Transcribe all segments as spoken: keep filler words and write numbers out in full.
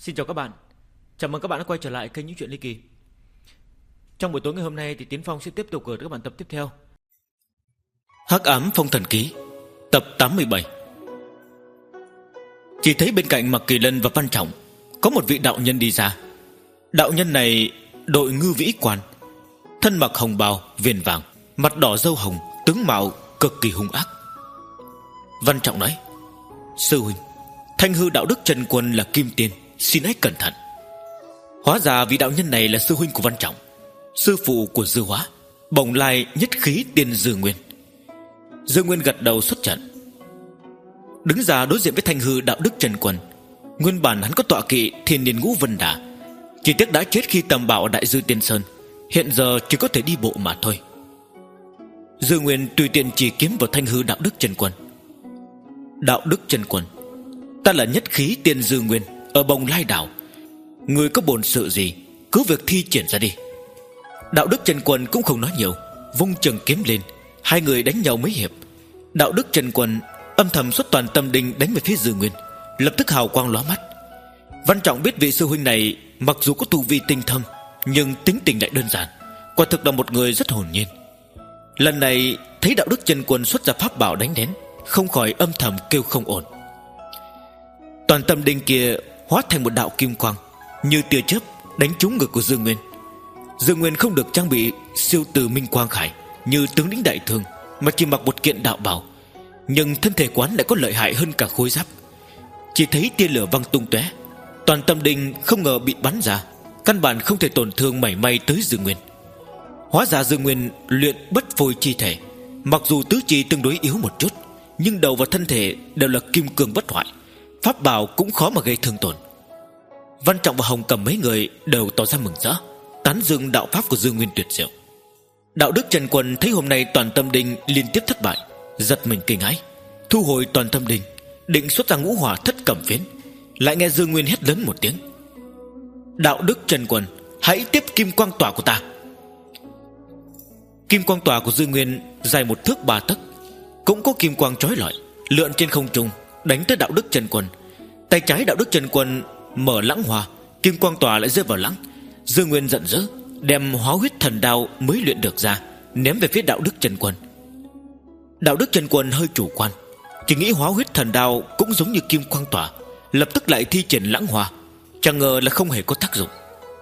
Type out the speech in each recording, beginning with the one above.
Xin chào các bạn. Chào mừng các bạn đã quay trở lại kênh Những Chuyện Ly Kỳ. Trong buổi tối ngày hôm nay thì Tiến Phong sẽ tiếp tục gửi các bạn tập tiếp theo Hắc Ám Phong Thần Ký, tập tám mươi bảy. Chỉ thấy bên cạnh Mạc Kỳ Lân và Văn Trọng có một vị đạo nhân đi ra. Đạo nhân này đội ngư vĩ quan, thân mặc hồng bào viền vàng, mặt đỏ râu hồng, tướng mạo cực kỳ hung ác. Văn Trọng nói: "Sư huynh, Thanh Hư Đạo Đức Trần Quân là Kim Tiên, xin hãy cẩn thận." Hóa ra vị đạo nhân này là sư huynh của Văn Trọng, sư phụ của Dư Hóa, Bồng Lai Nhất Khí Tiên Dư Nguyên. Dư Nguyên gật đầu xuất trận, đứng ra đối diện với Thanh Hư Đạo Đức Trần Quân. Nguyên bản hắn có tọa kỵ Thiên Niên Ngũ Vân Đà, chỉ tiếc đã chết khi tầm bảo ở Đại Dư Tiên Sơn, hiện giờ chỉ có thể đi bộ mà thôi. Dư Nguyên tùy tiện chỉ kiếm vào Thanh Hư Đạo Đức Trần Quân. "Đạo Đức Trần Quân, ta là Nhất Khí Tiên Dư Nguyên ở Bồng Lai Đảo, người có bổn sự gì cứ việc thi triển ra đi." Đạo Đức Trần Quân cũng không nói nhiều, vung trường kiếm lên. Hai người đánh nhau mấy hiệp, Đạo Đức Trần Quân âm thầm xuất toàn tâm đinh đánh về phía Dư Nguyên, lập tức hào quang lóa mắt. Văn Trọng biết vị sư huynh này mặc dù có tu vi tinh thâm, nhưng tính tình lại đơn giản, quả thực là một người rất hồn nhiên. Lần này thấy Đạo Đức Trần Quân xuất ra pháp bảo đánh đến, không khỏi âm thầm kêu không ổn. Toàn tâm đinh kia hóa thành một đạo kim quang, như tia chớp đánh trúng ngực của Dương Nguyên. Dương Nguyên không được trang bị siêu từ minh quang khải như tướng lĩnh đại thương, mà chỉ mặc một kiện đạo bào, nhưng thân thể quán lại có lợi hại hơn cả khôi giáp. Chỉ thấy tia lửa văng tung tóe, toàn tâm đinh không ngờ bị bắn ra, căn bản không thể tổn thương mảy may tới Dương Nguyên. Hóa ra Dương Nguyên luyện bất phôi chi thể, mặc dù tứ chi tương đối yếu một chút, nhưng đầu và thân thể đều là kim cương bất hoại, pháp bảo cũng khó mà gây thương tổn. Văn Trọng và Hồng Cầm mấy người đều tỏ ra mừng rỡ, tán dương đạo pháp của Dương Nguyên tuyệt diệu. Đạo Đức Trần Quân thấy hôm nay toàn tâm đinh liên tiếp thất bại, giật mình kinh hãi, thu hồi toàn tâm đinh, định xuất ra ngũ hỏa thất cẩm phiến, lại nghe Dương Nguyên hét lớn một tiếng: "Đạo Đức Trần Quân, hãy tiếp kim quang tỏa của ta." Kim quang tỏa của Dương Nguyên dài một thước ba tấc, cũng có kim quang chói lọi, lượn trên không trung đánh tới Đạo Đức Trần Quân. Tay trái Đạo Đức Trần Quân mở lãng hoa, kim quang tỏa lại rơi vào lãng. Dương Nguyên giận dữ, đem hóa huyết thần đao mới luyện được ra, ném về phía Đạo Đức Trần Quân. Đạo Đức Trần Quân hơi chủ quan, chỉ nghĩ hóa huyết thần đao cũng giống như kim quang tỏa, lập tức lại thi triển lãng hoa, chẳng ngờ là không hề có tác dụng.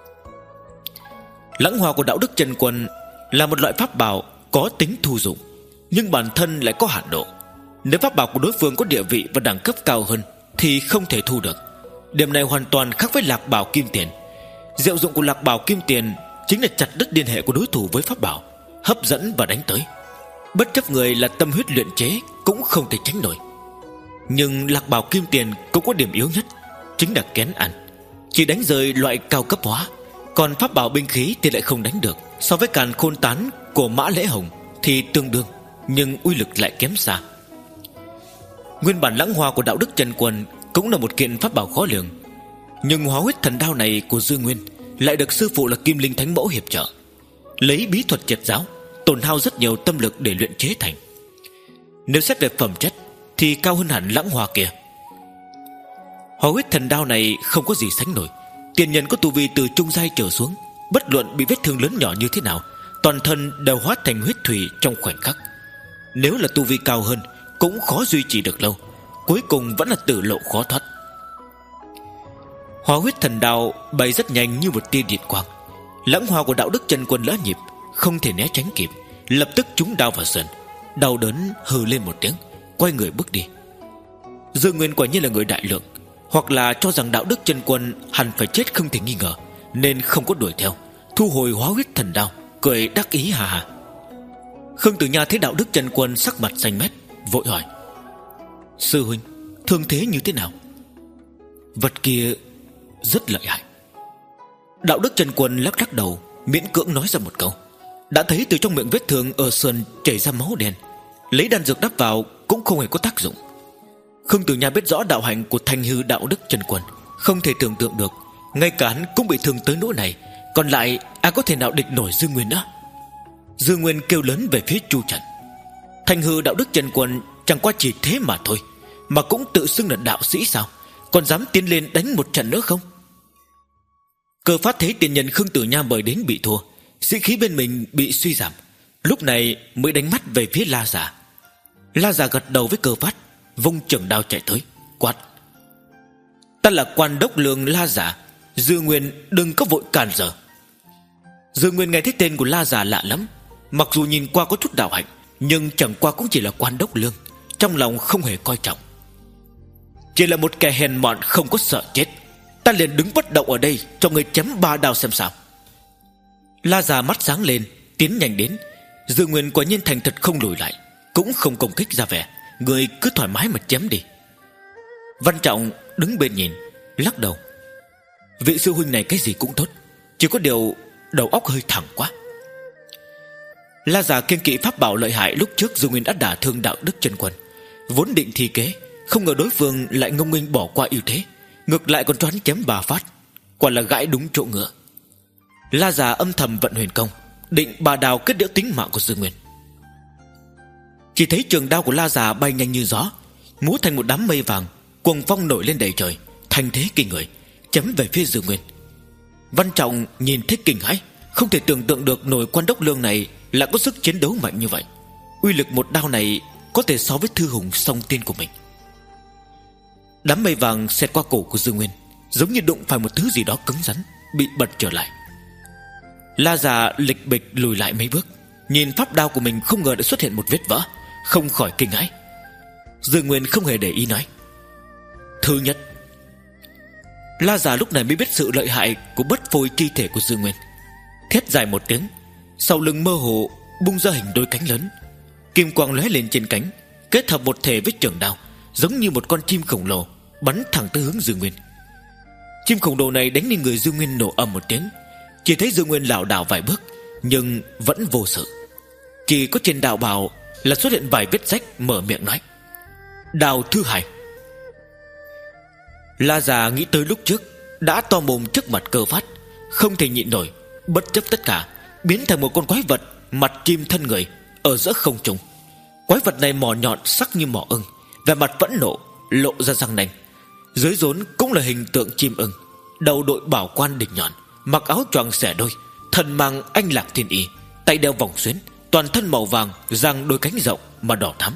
Lãng hoa của Đạo Đức Trần Quân là một loại pháp bảo có tính thu dụng, nhưng bản thân lại có hạn độ. Nếu pháp bảo của đối phương có địa vị và đẳng cấp cao hơn thì không thể thu được. Điểm này hoàn toàn khác với Lạc Bảo Kim Tiền. Diệu dụng của Lạc Bảo Kim Tiền chính là chặt đứt liên hệ của đối thủ với pháp bảo, hấp dẫn và đánh tới. Bất chấp người là tâm huyết luyện chế cũng không thể tránh nổi. Nhưng Lạc Bảo Kim Tiền cũng có điểm yếu nhất, chính là kén ăn, chỉ đánh rơi loại cao cấp hóa. Còn pháp bảo binh khí thì lại không đánh được. So với Càn Khôn Tán của Mã Lễ Hồng thì tương đương, nhưng uy lực lại kém xa. Nguyên bản lãng hoa của Đạo Đức Trần Quân cũng là một kiện pháp bảo khó lường, nhưng hóa huyết thần đao này của Dương Nguyên lại được sư phụ là Kim Linh Thánh Mẫu hiệp trợ, lấy bí thuật triệt giáo, tổn hao rất nhiều tâm lực để luyện chế thành. Nếu xét về phẩm chất thì cao hơn hẳn lãng hoa kia. Hóa huyết thần đao này không có gì sánh nổi. Tiền nhân có tu vi từ trung giai trở xuống, bất luận bị vết thương lớn nhỏ như thế nào, toàn thân đều hóa thành huyết thủy trong khoảnh khắc. Nếu là tu vi cao hơn cũng khó duy trì được lâu, cuối cùng vẫn là tử lộ khó thoát. Hóa huyết thần đao bay rất nhanh như một tia điện quang. Lãng hoa của Đạo Đức Trần Quân lỡ nhịp, không thể né tránh kịp, lập tức trúng đao vào sườn. Đau đớn hừ lên một tiếng, quay người bước đi. Dương Nguyên quả nhiên là người đại lượng, hoặc là cho rằng Đạo Đức Trần Quân hẳn phải chết không thể nghi ngờ, nên không có đuổi theo, thu hồi hóa huyết thần đao, cười đắc ý hà hà. Khương Tử Nha thấy Đạo Đức Trần Quân sắc mặt xanh mét, vội hỏi: "Sư huynh, thương thế như thế nào?" "Vật kia rất lợi hại." Đạo Đức Trần Quân lắc lắc đầu, miễn cưỡng nói ra một câu. Đã thấy từ trong miệng vết thương ở sườn chảy ra máu đen, lấy đan dược đắp vào cũng không hề có tác dụng. Khương Tử Nha biết rõ đạo hạnh của Thanh Hư Đạo Đức Trần Quân, không thể tưởng tượng được ngay cả hắn cũng bị thương tới nỗi này, còn lại ai có thể nào địch nổi Dương Nguyên nữa. Dương Nguyên kêu lớn về phía Chu Trần: "Thanh Hư Đạo Đức Trần Quân chẳng qua chỉ thế mà thôi, mà cũng tự xưng là đạo sĩ sao? Còn dám tiến lên đánh một trận nữa không?" Cơ phát thấy tiền nhân Khương Tử Nha mời đến bị thua, sĩ khí bên mình bị suy giảm, lúc này mới đánh mắt về phía La Già. La Già gật đầu với Cơ phát, vung trường đao chạy tới, quát: "Ta là quan đốc lương La Già, Dư Nguyên đừng có vội cản trở." Dư Nguyên nghe thấy tên của La Già lạ lắm, mặc dù nhìn qua có chút đạo hạnh, nhưng chẳng qua cũng chỉ là quan đốc lương, trong lòng không hề coi trọng. "Chỉ là một kẻ hèn mọn không có sợ chết, ta liền đứng bất động ở đây cho người chém ba đao xem sao." La Già mắt sáng lên, tiến nhanh đến. Dư Nguyên quả nhiên thành thật không lùi lại, cũng không công kích ra vẻ: "Người cứ thoải mái mà chém đi." Văn Trọng đứng bên nhìn, lắc đầu: "Vị sư huynh này cái gì cũng tốt, chỉ có điều đầu óc hơi thẳng quá." La Già kiêng kỵ pháp bảo lợi hại lúc trước Dư Nguyên đã đả thương đạo đức chân quân, vốn định thi kế, không ngờ đối phương lại ngông nghênh bỏ qua ưu thế, ngược lại còn cho hắn chém bà phát, quả là gãi đúng chỗ ngựa. La Già âm thầm vận huyền công, định bà đào kết liễu tính mạng của Dư Nguyên. Chỉ thấy trường đao của La Già bay nhanh như gió, múa thành một đám mây vàng, cuồng phong nổi lên đầy trời, thành thế kinh người, chém về phía Dư Nguyên. Văn Trọng nhìn thấy kinh hãi, không thể tưởng tượng được nổi quan đốc lương này lại có sức chiến đấu mạnh như vậy. Uy lực một đao này có thể so với thư hùng song tiên của mình. Đám mây vàng xẹt qua cổ của Dư Nguyên, giống như đụng phải một thứ gì đó cứng rắn, bị bật trở lại. La Già lịch bịch lùi lại mấy bước, nhìn pháp đao của mình không ngờ đã xuất hiện một vết vỡ, không khỏi kinh hãi. Dư Nguyên không hề để ý nói: "Thứ nhất." La Già lúc này mới biết sự lợi hại của bất phôi chi thể của Dư Nguyên, thét dài một tiếng, sau lưng mơ hồ bung ra hình đôi cánh lớn, kim quang lóe lên trên cánh, kết hợp một thể với trường đao, giống như một con chim khổng lồ bắn thẳng tới hướng Dư Nguyên. Chim khổng lồ này đánh lên người Dư Nguyên nổ ầm một tiếng, chỉ thấy Dư Nguyên lảo đảo vài bước nhưng vẫn vô sự, chỉ có trên đạo bào là xuất hiện vài vết rách, mở miệng nói: "Đao thứ hai." La Già nghĩ tới lúc trước đã to mồm trước mặt Cơ phát, không thể nhịn nổi, bất chấp tất cả, biến thành một con quái vật mặt chim thân người ở giữa không trung. Quái vật này mỏ nhọn sắc như mỏ ưng, vẻ mặt phẫn nộ, lộ ra răng nanh. Dưới rốn cũng là hình tượng chim ưng, đầu đội bảo quan đỉnh nhọn, mặc áo choàng xẻ đôi, thân mang anh lạc thiên y, tay đeo vòng xuyến, toàn thân màu vàng, răng đôi cánh rộng mà đỏ thắm.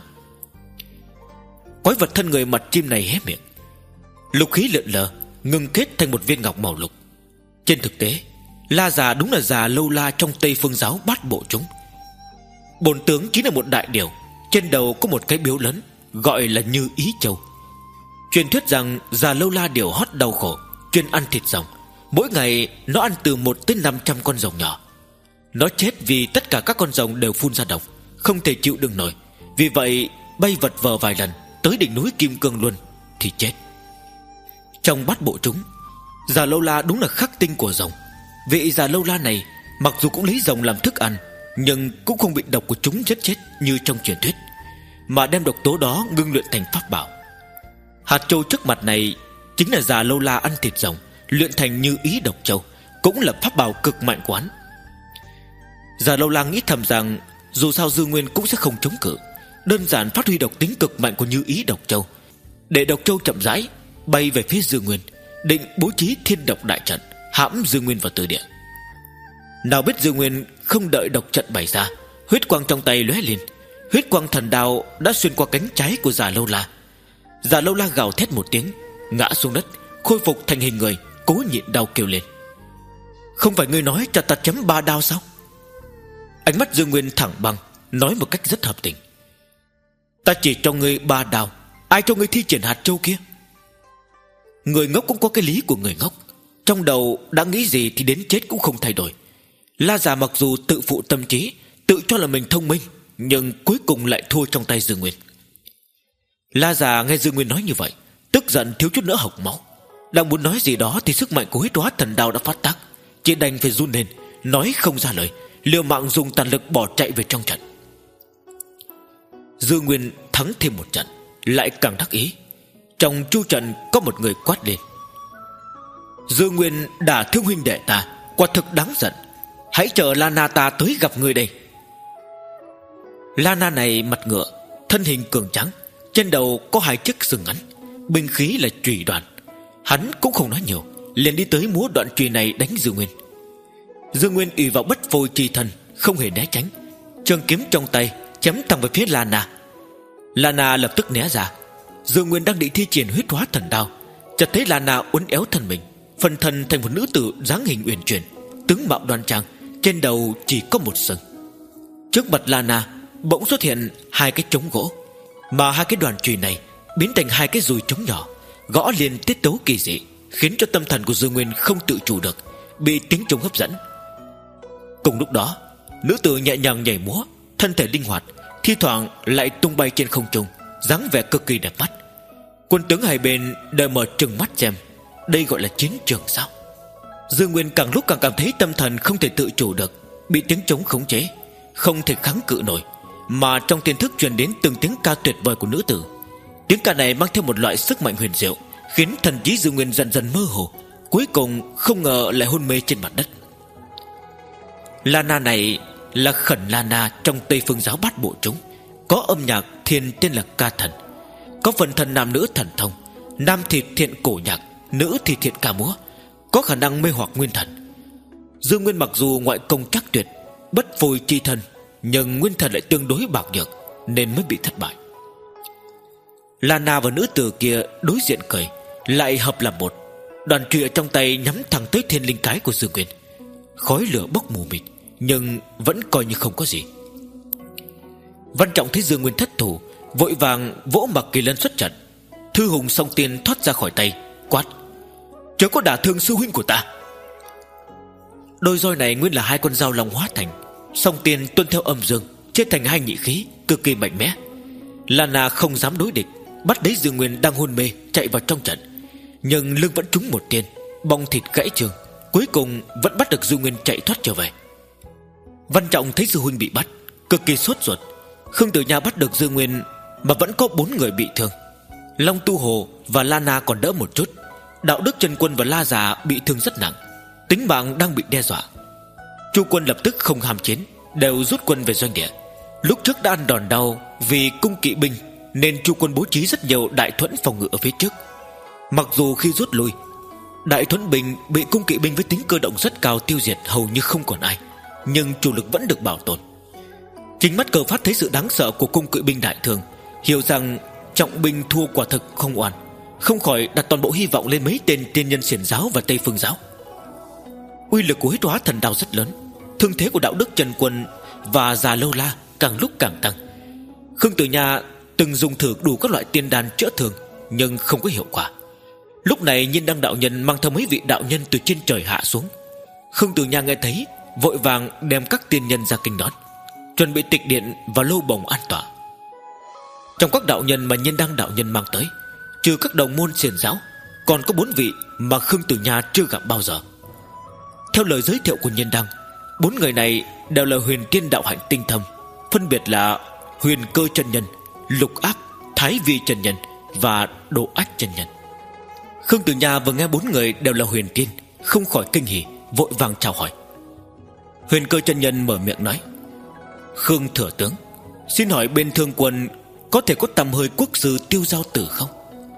Quái vật thân người mặt chim này hé miệng, lục khí lượn lờ, ngưng kết thành một viên ngọc màu lục. Trên thực tế, La Già đúng là già lâu la trong Tây Phương giáo bát bộ chúng. Bổn tướng chính là một đại điểu, trên đầu có một cái biếu lớn, gọi là Như Ý Châu. Truyền thuyết rằng già lâu la điểu hót đau khổ, chuyên ăn thịt rồng. Mỗi ngày nó ăn từ một tới năm trăm con rồng nhỏ. Nó chết vì tất cả các con rồng đều phun ra độc, không thể chịu đựng nổi. Vì vậy bay vật vờ vài lần tới đỉnh núi Kim Cương Luân thì chết. Trong bát bộ chúng, già lâu la đúng là khắc tinh của rồng. Vị già lâu la này mặc dù cũng lấy rồng làm thức ăn, nhưng cũng không bị độc của chúng giết chết như trong truyền thuyết, mà đem độc tố đó ngưng luyện thành pháp bảo. Hạt châu trước mặt này chính là già lâu la ăn thịt rồng luyện thành Như Ý độc châu, cũng là pháp bảo cực mạnh của hắn. Già lâu la nghĩ thầm rằng dù sao Dư Nguyên cũng sẽ không chống cự, đơn giản phát huy độc tính cực mạnh của Như Ý độc châu, để độc châu chậm rãi bay về phía Dư Nguyên, định bố trí thiên độc đại trận hãm Dư Nguyên vào từ địa. Nào biết Dư Nguyên không đợi độc trận bày ra, huyết quang trong tay lóe lên, huyết quang thần đao đã xuyên qua cánh trái của già lâu la. Già lâu la gào thét một tiếng, ngã xuống đất, khôi phục thành hình người, cố nhịn đau kêu lên: "Không phải ngươi nói cho ta chém ba đao sao?" Ánh mắt Dương Nguyên thẳng băng, nói một cách rất hợp tình: "Ta chỉ cho ngươi ba đao, ai cho ngươi thi triển hạt châu kia?" Người ngốc cũng có cái lý của người ngốc, trong đầu đã nghĩ gì thì đến chết cũng không thay đổi. La Già mặc dù tự phụ tâm trí, tự cho là mình thông minh, nhưng cuối cùng lại thua trong tay Dương Nguyên. La Già nghe Dương Nguyên nói như vậy, tức giận thiếu chút nữa hộc máu. Đang muốn nói gì đó thì sức mạnh của huyết hóa thần đao đã phát tác, chỉ đành phải run lên, nói không ra lời, liều mạng dùng tàn lực bỏ chạy về trong trận. Dương Nguyên thắng thêm một trận, lại càng đắc ý. Trong chu trận có một người quát lên: "Dương Nguyên đả thương huynh đệ ta, quả thực đáng giận. Hãy chờ Lana ta tới gặp người đây." Lana này mặt ngựa, thân hình cường tráng, trên đầu có hai chiếc sừng ngắn, binh khí là chùy đoàn. Hắn cũng không nói nhiều, liền đi tới múa đoạn chùy này đánh Dương Nguyên. Dương Nguyên ủy vào bất phôi chi thần, không hề né tránh, trường kiếm trong tay chém thẳng về phía Lana. Lana lập tức né ra. Dương Nguyên đang định thi triển huyết hóa thần đao, chợt thấy Lana uốn éo thân mình, phần thân thành một nữ tử dáng hình uyển chuyển, tướng mạo đoan trang, trên đầu chỉ có một sừng. Trước mặt Lana bỗng xuất hiện hai cái trống gỗ, mà hai cái đoàn chùy này biến thành hai cái dùi trống nhỏ, gõ liền tiết tấu kỳ dị, khiến cho tâm thần của Dương Nguyên không tự chủ được, bị tiếng trống hấp dẫn. Cùng lúc đó, nữ tử nhẹ nhàng nhảy múa, thân thể linh hoạt, thi thoảng lại tung bay trên không trung, dáng vẻ cực kỳ đẹp mắt. Quân tướng hai bên đều mở trừng mắt xem, đây gọi là chiến trường sao? Dương Nguyên càng lúc càng cảm thấy tâm thần không thể tự chủ được, bị tiếng trống khống chế, không thể kháng cự nổi, mà trong tiềm thức truyền đến từng tiếng ca tuyệt vời của nữ tử. Tiếng ca này mang theo một loại sức mạnh huyền diệu, khiến thần trí Dương Nguyên dần dần mơ hồ, cuối cùng không ngờ lại hôn mê trên mặt đất. Lana này là Khẩn Lana trong Tây Phương giáo bát bộ chúng, có âm nhạc thiên tên là ca thần, có phần thân nam nữ thần thông, nam thì thiện cổ nhạc, nữ thì thiện ca múa, có khả năng mê hoặc nguyên thần. Dương Nguyên mặc dù ngoại công chắc tuyệt, bất phôi chi thân, nhưng nguyên thần lại tương đối bạc nhược, nên mới bị thất bại. Lana và nữ tử kia đối diện cười, lại hợp làm một, đoàn chùy ở trong tay nhắm thẳng tới thiên linh cái của Dương Nguyên. Khói lửa bốc mù mịt, nhưng vẫn coi như không có gì. Văn Trọng thấy Dương Nguyên thất thủ, vội vàng vỗ Mặc Kỳ Lân xuất trận. Thư hùng song tiên thoát ra khỏi tay, quát: chớ có đả thương sư huynh của ta. Đôi roi này nguyên là hai con dao long hóa thành, song tiên tuân theo âm dương, chia thành hai nhị khí, cực kỳ mạnh mẽ. Lana không dám đối địch, bắt lấy Dương Nguyên đang hôn mê chạy vào trong trận, nhưng lưng vẫn trúng một tiên, bong thịt gãy trường, cuối cùng vẫn bắt được Dương Nguyên chạy thoát trở về. Văn Trọng thấy sư huynh bị bắt, cực kỳ sốt ruột. Khương Tử Nha bắt được Dương Nguyên, mà vẫn có bốn người bị thương. Long Tu Hồ và Lana còn đỡ một chút, Đạo Đức Trần Quân và La Già bị thương rất nặng, tính mạng đang bị đe dọa. Chu quân lập tức không ham chiến, đều rút quân về doanh địa. Lúc trước đã ăn đòn đau vì cung kỵ binh, nên Chu quân bố trí rất nhiều đại thuẫn phòng ngự ở phía trước. Mặc dù khi rút lui, đại thuẫn binh bị cung kỵ binh với tính cơ động rất cao tiêu diệt hầu như không còn ai, nhưng chủ lực vẫn được bảo tồn. Chính mắt Cờ Phát thấy sự đáng sợ của cung kỵ binh đại thương, hiểu rằng trọng binh thua quả thực không oan, không khỏi đặt toàn bộ hy vọng lên mấy tên tiên nhân xiển giáo và Tây Phương giáo. Uy lực của huyết hóa thần đao rất lớn, thương thế của Đạo Đức Trần Quân và Già Lâu La càng lúc càng tăng. Khương Tử Nha từng dùng thử đủ các loại tiên đan chữa thương, nhưng không có hiệu quả. Lúc này Nhiên Đăng đạo nhân mang theo mấy vị đạo nhân từ trên trời hạ xuống. Khương Tử Nha nghe thấy, vội vàng đem các tiên nhân ra kinh đón, chuẩn bị tịch điện và lâu bồng an tọa. Trong các đạo nhân mà Nhiên Đăng đạo nhân mang tới, trừ các đồng môn xiển giáo, còn có bốn vị mà Khương Tử Nha chưa gặp bao giờ. Theo lời giới thiệu của Nhiên Đăng, bốn người này đều là huyền tiên đạo hạnh tinh thâm, phân biệt là Huyền Cơ chân nhân, Lục Áp, Thái Vi chân nhân và Độ Ách chân nhân. Khương Tử Nha vừa nghe bốn người đều là huyền tiên, không khỏi kinh hỉ, vội vàng chào hỏi. Huyền Cơ chân nhân mở miệng nói: Khương thừa tướng, xin hỏi bên Thương quân có thể có tầm hơi quốc sư Tiêu Giao Tử không?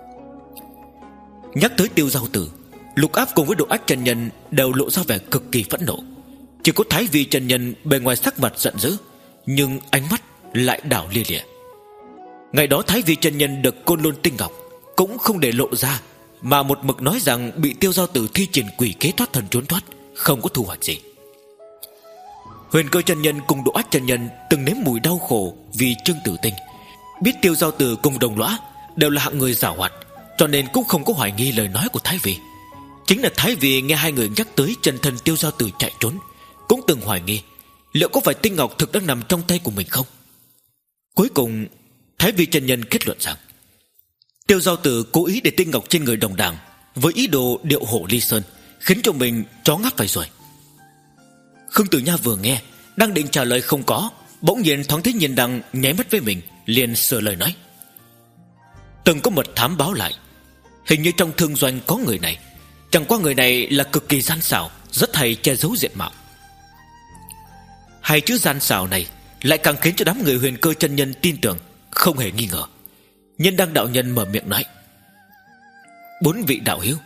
Nhắc tới Tiêu Giao Tử, Lục Áp cùng với Độ Ách chân nhân đều lộ ra vẻ cực kỳ phẫn nộ. Chỉ có Thái Vi chân nhân bề ngoài sắc mặt giận dữ, nhưng ánh mắt lại đảo lia lịa. Ngày đó Thái Vi chân nhân được Côn Lôn tinh ngọc cũng không để lộ ra, mà một mực nói rằng bị Tiêu Giao Tử thi triển quỷ kế thoát thần trốn thoát, không có thu hoạch gì. Huyền Cơ chân nhân cùng Độ Ách chân nhân từng nếm mùi đau khổ vì Trương Tử Tinh, biết Tiêu Giao Tử cùng đồng lõa đều là hạng người giảo hoạt, cho nên cũng không có hoài nghi lời nói của Thái Vi. Chính là Thái Vi nghe hai người nhắc tới chân thân Tiêu Giao Tử chạy trốn, cũng từng hoài nghi liệu có phải tinh ngọc thực đang nằm trong tay của mình không. Cuối cùng Thái Vi chân nhân kết luận rằng Tiêu Giao Tử cố ý để tinh ngọc trên người đồng đảng, với ý đồ điệu hổ ly sơn, khiến cho mình chó ngáp phải rồi. Khương Tử Nha vừa nghe, đang định trả lời không có, bỗng nhiên thoáng thấy Nhiên Đăng nháy mắt với mình, liền sửa lời nói: Từng có mật thám báo lại, hình như trong thương doanh có người này, chẳng qua người này là cực kỳ gian xảo, rất hay che giấu diện mạo. Hai chữ gian xảo này lại càng khiến cho đám người Huyền Cơ chân nhân tin tưởng, không hề nghi ngờ. Nhiên Đăng đạo nhân mở miệng nói: Bốn vị đạo hiếu,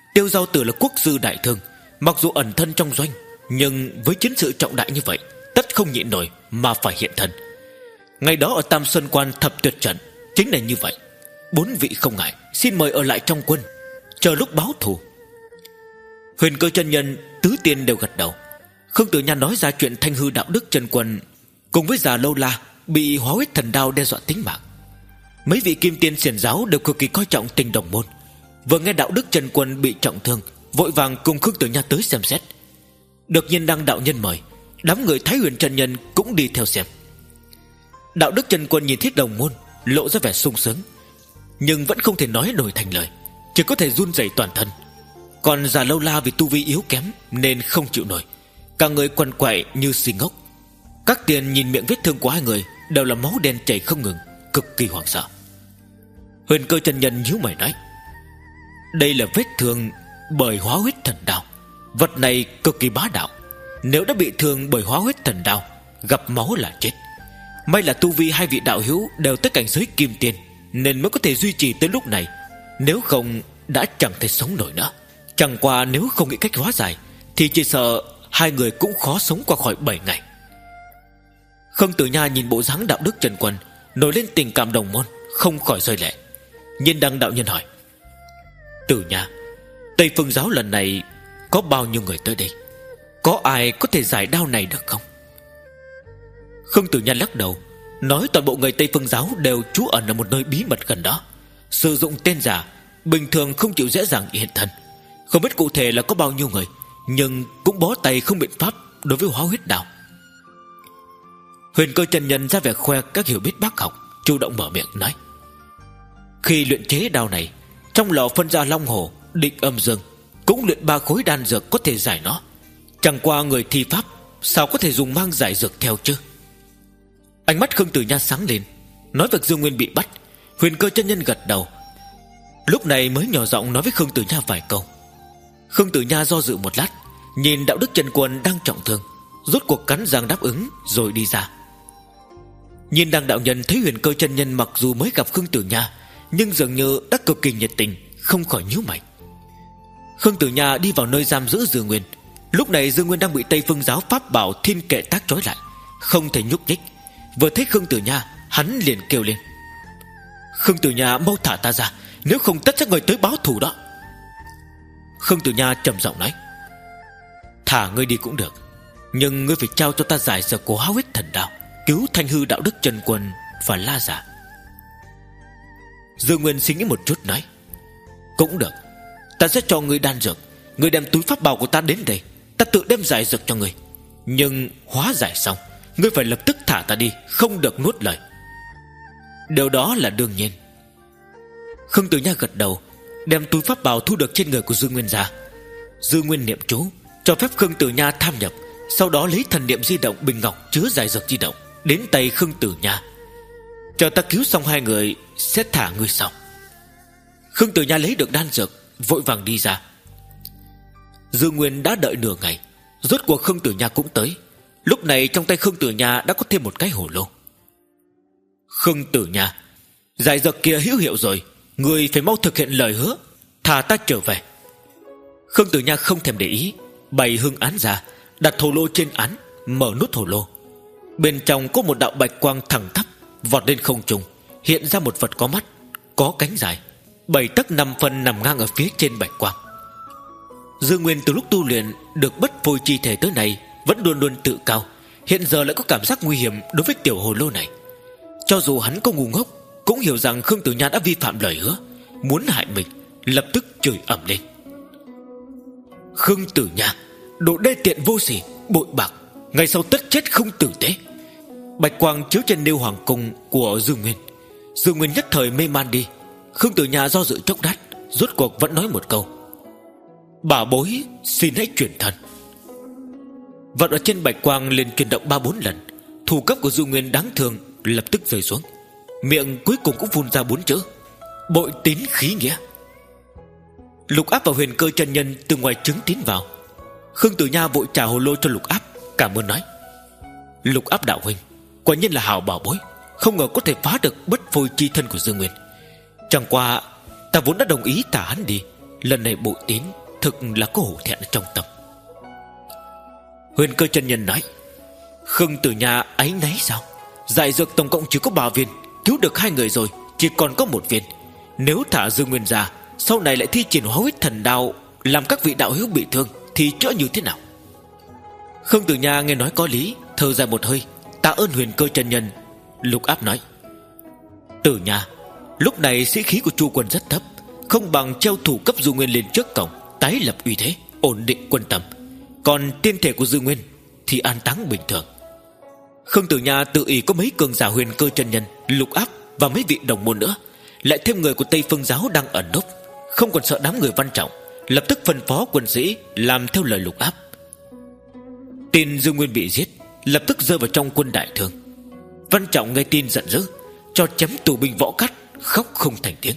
Tiêu Giao Tử là quốc sư đại thương, mặc dù ẩn thân trong doanh, nhưng với chiến sự trọng đại như vậy, tất không nhịn nổi mà phải hiện thân. Ngày đó ở Tam Xuân Quan thập tuyệt trận chính là như vậy. Bốn vị không ngại, xin mời ở lại trong quân, chờ lúc báo thù. Huyền Cơ chân nhân, Tứ Tiên đều gật đầu. Khương Tử Nha nói ra chuyện Thanh Hư Đạo Đức chân quân cùng với Già Lâu La bị hóa huyết thần đao đe dọa tính mạng. Mấy vị kim tiên xiển giáo đều cực kỳ coi trọng tình đồng môn. Vừa nghe Đạo Đức chân quân bị trọng thương, vội vàng cùng Khương Tử Nha tới xem xét. Được Nhiên Đăng đạo nhân mời, đám người Thái Huyền chân nhân cũng đi theo xem. Đạo Đức chân quân nhìn thấy đồng môn, lộ ra vẻ sung sướng, nhưng vẫn không thể nói nổi thành lời, chỉ có thể run rẩy toàn thân. Còn Già Lâu La vì tu vi yếu kém nên không chịu nổi, cả người quằn quại như si ngốc. Các tiền nhìn miệng vết thương của hai người đều là máu đen chảy không ngừng, cực kỳ hoảng sợ. Huyền Cơ chân nhân nhíu mày nói: đây là vết thương bởi hóa huyết thần đao. Vật này cực kỳ bá đạo, nếu đã bị thương bởi hóa huyết thần đao, gặp máu là chết. May là tu vi hai vị đạo hữu đều tới cảnh giới kim tiên, nên mới có thể duy trì tới lúc này, nếu không đã chẳng thể sống nổi nữa. Chẳng qua nếu không nghĩ cách hóa giải thì chỉ sợ hai người cũng khó sống qua khỏi bảy ngày. Khương Tử Nha nhìn bộ dáng Đạo Đức chân quân, nổi lên tình cảm đồng môn, không khỏi rơi lệ. Nhiên Đăng đạo nhân hỏi: Tử Nha, Tây Phương giáo lần này có bao nhiêu người tới đây? Có ai có thể giải đao này được không? Khương Tử Nha lắc đầu, nói toàn bộ người Tây Phương giáo đều trú ẩn ở một nơi bí mật gần đó, sử dụng tên giả, bình thường không chịu dễ dàng hiện thân. Không biết cụ thể là có bao nhiêu người, nhưng cũng bó tay không biện pháp đối với hóa huyết đao. Huyền Cơ chân nhân ra vẻ khoe các hiểu biết bác học, chủ động mở miệng nói: khi luyện chế đao này, trong lò phân ra long hồ, định âm dương, cũng luyện ba khối đan dược có thể giải nó. Chẳng qua người thi pháp sao có thể dùng mang giải dược theo chứ? Ánh mắt Khương Tử Nha sáng lên, nói việc Dương Nguyên bị bắt. Huyền Cơ chân nhân gật đầu, lúc này mới nhỏ giọng nói với Khương Tử Nha vài câu. Khương Tử Nha do dự một lát, nhìn Đạo Đức chân quân đang trọng thương, rốt cuộc cắn răng đáp ứng rồi đi ra. Nhiên Đăng đạo nhân thấy Huyền Cơ chân nhân mặc dù mới gặp Khương Tử Nha, nhưng dường như đã cực kỳ nhiệt tình, không khỏi nhíu mày. Khương Tử Nha đi vào nơi giam giữ Dương Nguyên. Lúc này Dương Nguyên đang bị Tây Phương giáo pháp bảo Thiên Kệ Tác trói lại, không thể nhúc nhích. Vừa thấy Khương Tử Nha, hắn liền kêu lên: Khương Tử Nha, mau thả ta ra, nếu không tất sẽ người tới báo thù đó. Khương Tử Nha trầm giọng nói: thả ngươi đi cũng được, nhưng ngươi phải trao cho ta giải dược của hóa huyết thần đao, cứu Thanh Hư Đạo Đức chân quân và La Giả. Dương Nguyên suy nghĩ một chút nói: cũng được, ta sẽ cho ngươi đan dược. Ngươi đem túi pháp bảo của ta đến đây, ta tự đem giải dược cho ngươi. Nhưng hóa giải xong, ngươi phải lập tức thả ta đi, không được nuốt lời. Điều đó là đương nhiên. Khương Tử Nha gật đầu, đem túi pháp bảo thu được trên người của Dương Nguyên ra. Dương Nguyên niệm chú, cho phép Khương Tử Nha tham nhập, sau đó lấy thần niệm di động bình ngọc chứa giải dược di động đến tay Khương Tử Nha. Chờ ta cứu xong hai người sẽ thả ngươi sau. Khương Tử Nha lấy được đan dược, vội vàng đi ra. Dương Nguyên đã đợi nửa ngày, rốt cuộc Khương Tử Nha cũng tới. Lúc này trong tay Khương Tử Nha đã có thêm một cái hồ lô. Khương Tử Nha, giải dược kia hữu hiệu rồi, ngươi phải mau thực hiện lời hứa, thả ta trở về. Khương Tử Nha không thèm để ý, bày hương án ra, đặt hồ lô trên án, mở nút hồ lô. Bên trong có một đạo bạch quang thẳng tắp vọt lên không trung, hiện ra một vật có mắt, có cánh dài, bảy tấc năm phân nằm ngang ở phía trên bạch quang. Dương Nguyên từ lúc tu luyện được bất phôi chi thể tới nay vẫn luôn luôn tự cao, hiện giờ lại có cảm giác nguy hiểm đối với tiểu hồ lô này. Cho dù hắn có ngu ngốc, cũng hiểu rằng Khương Tử Nha đã vi phạm lời hứa, muốn hại mình, lập tức chửi ầm lên: Khương Tử Nha, đồ đê tiện vô sỉ, bội bạc, ngày sau tất chết không tử tế. Bạch quang chiếu trên nêu hoàng cung của Dương Nguyên. Dương Nguyên nhất thời mê man đi. Khương Tử Nha do dự chốc lát, rốt cuộc vẫn nói một câu: bảo bối xin hãy chuyển thân. Vật ở trên bạch quang liền chuyển động ba bốn lần. Thủ cấp của Dương Nguyên đáng thương lập tức rơi xuống, miệng cuối cùng cũng phun ra bốn chữ: bội tín khí nghĩa. Lục Áp và Huyền Cơ chân nhân từ ngoài trứng tiến vào. Khương Tử Nha vội trả hồ lô cho Lục Áp, cảm ơn nói: Lục Áp đạo huynh, quả nhiên là hảo bảo bối, không ngờ có thể phá được bất phôi chi thân của Dương Nguyên. Chẳng qua ta vốn đã đồng ý thả hắn đi, lần này Bội Tín thực là có hổ thẹn trong tâm. Huyền Cơ chân nhân nói: Khương Tử Nha áy náy sao? Giải dược tổng cộng chỉ có ba viên, cứu được hai người rồi, chỉ còn có một viên. Nếu thả Dương Nguyên ra, sau này lại thi triển hóa huyết thần đao, làm các vị đạo hữu bị thương, thì chữa như thế nào? Khương Tử Nha nghe nói có lý, thở dài một hơi, tạ ơn Huyền Cơ chân nhân. Lục Áp nói: Tử Nha, lúc này sĩ khí của Chu quân rất thấp, không bằng treo thủ cấp Du Nguyên lên trước cổng, tái lập uy thế, ổn định quân tâm. Còn tiên thể của Dương Nguyên thì an táng bình thường. Khương Tử Nha tự ý có mấy cường giả Huyền Cơ chân nhân, Lục Áp và mấy vị đồng môn nữa, lại thêm người của Tây Phương giáo đang ẩn núp, không còn sợ đám người Văn Trọng, lập tức phân phó quân sĩ làm theo lời Lục Áp. Tin Dương Nguyên bị giết, lập tức rơi vào trong quân đại thương. Văn Trọng nghe tin giận dữ, cho chém tù binh Võ Cát, khóc không thành tiếng.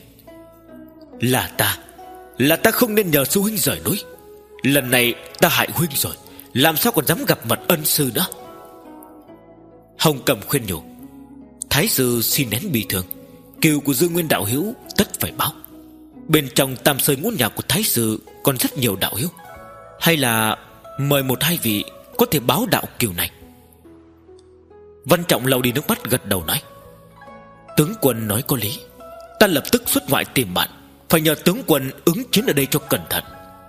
Là ta, là ta không nên nhờ sư huynh rời núi. Lần này ta hại huynh rồi, làm sao còn dám gặp mặt ân sư nữa. Hồng Cầm khuyên nhủ: Thái sư xin nén bi thương, kiều của Dương Nguyên đạo hữu tất phải báo. Bên trong Tam Sơn ngũ nhạc của Thái sư còn rất nhiều đạo hữu, hay là mời một hai vị có thể báo đạo kiều này. Văn Trọng lau đi nước mắt gật đầu nói: Tướng quân nói có lý, ta lập tức xuất ngoại tìm bạn, phải nhờ tướng quân ứng chiến ở đây cho cẩn thận.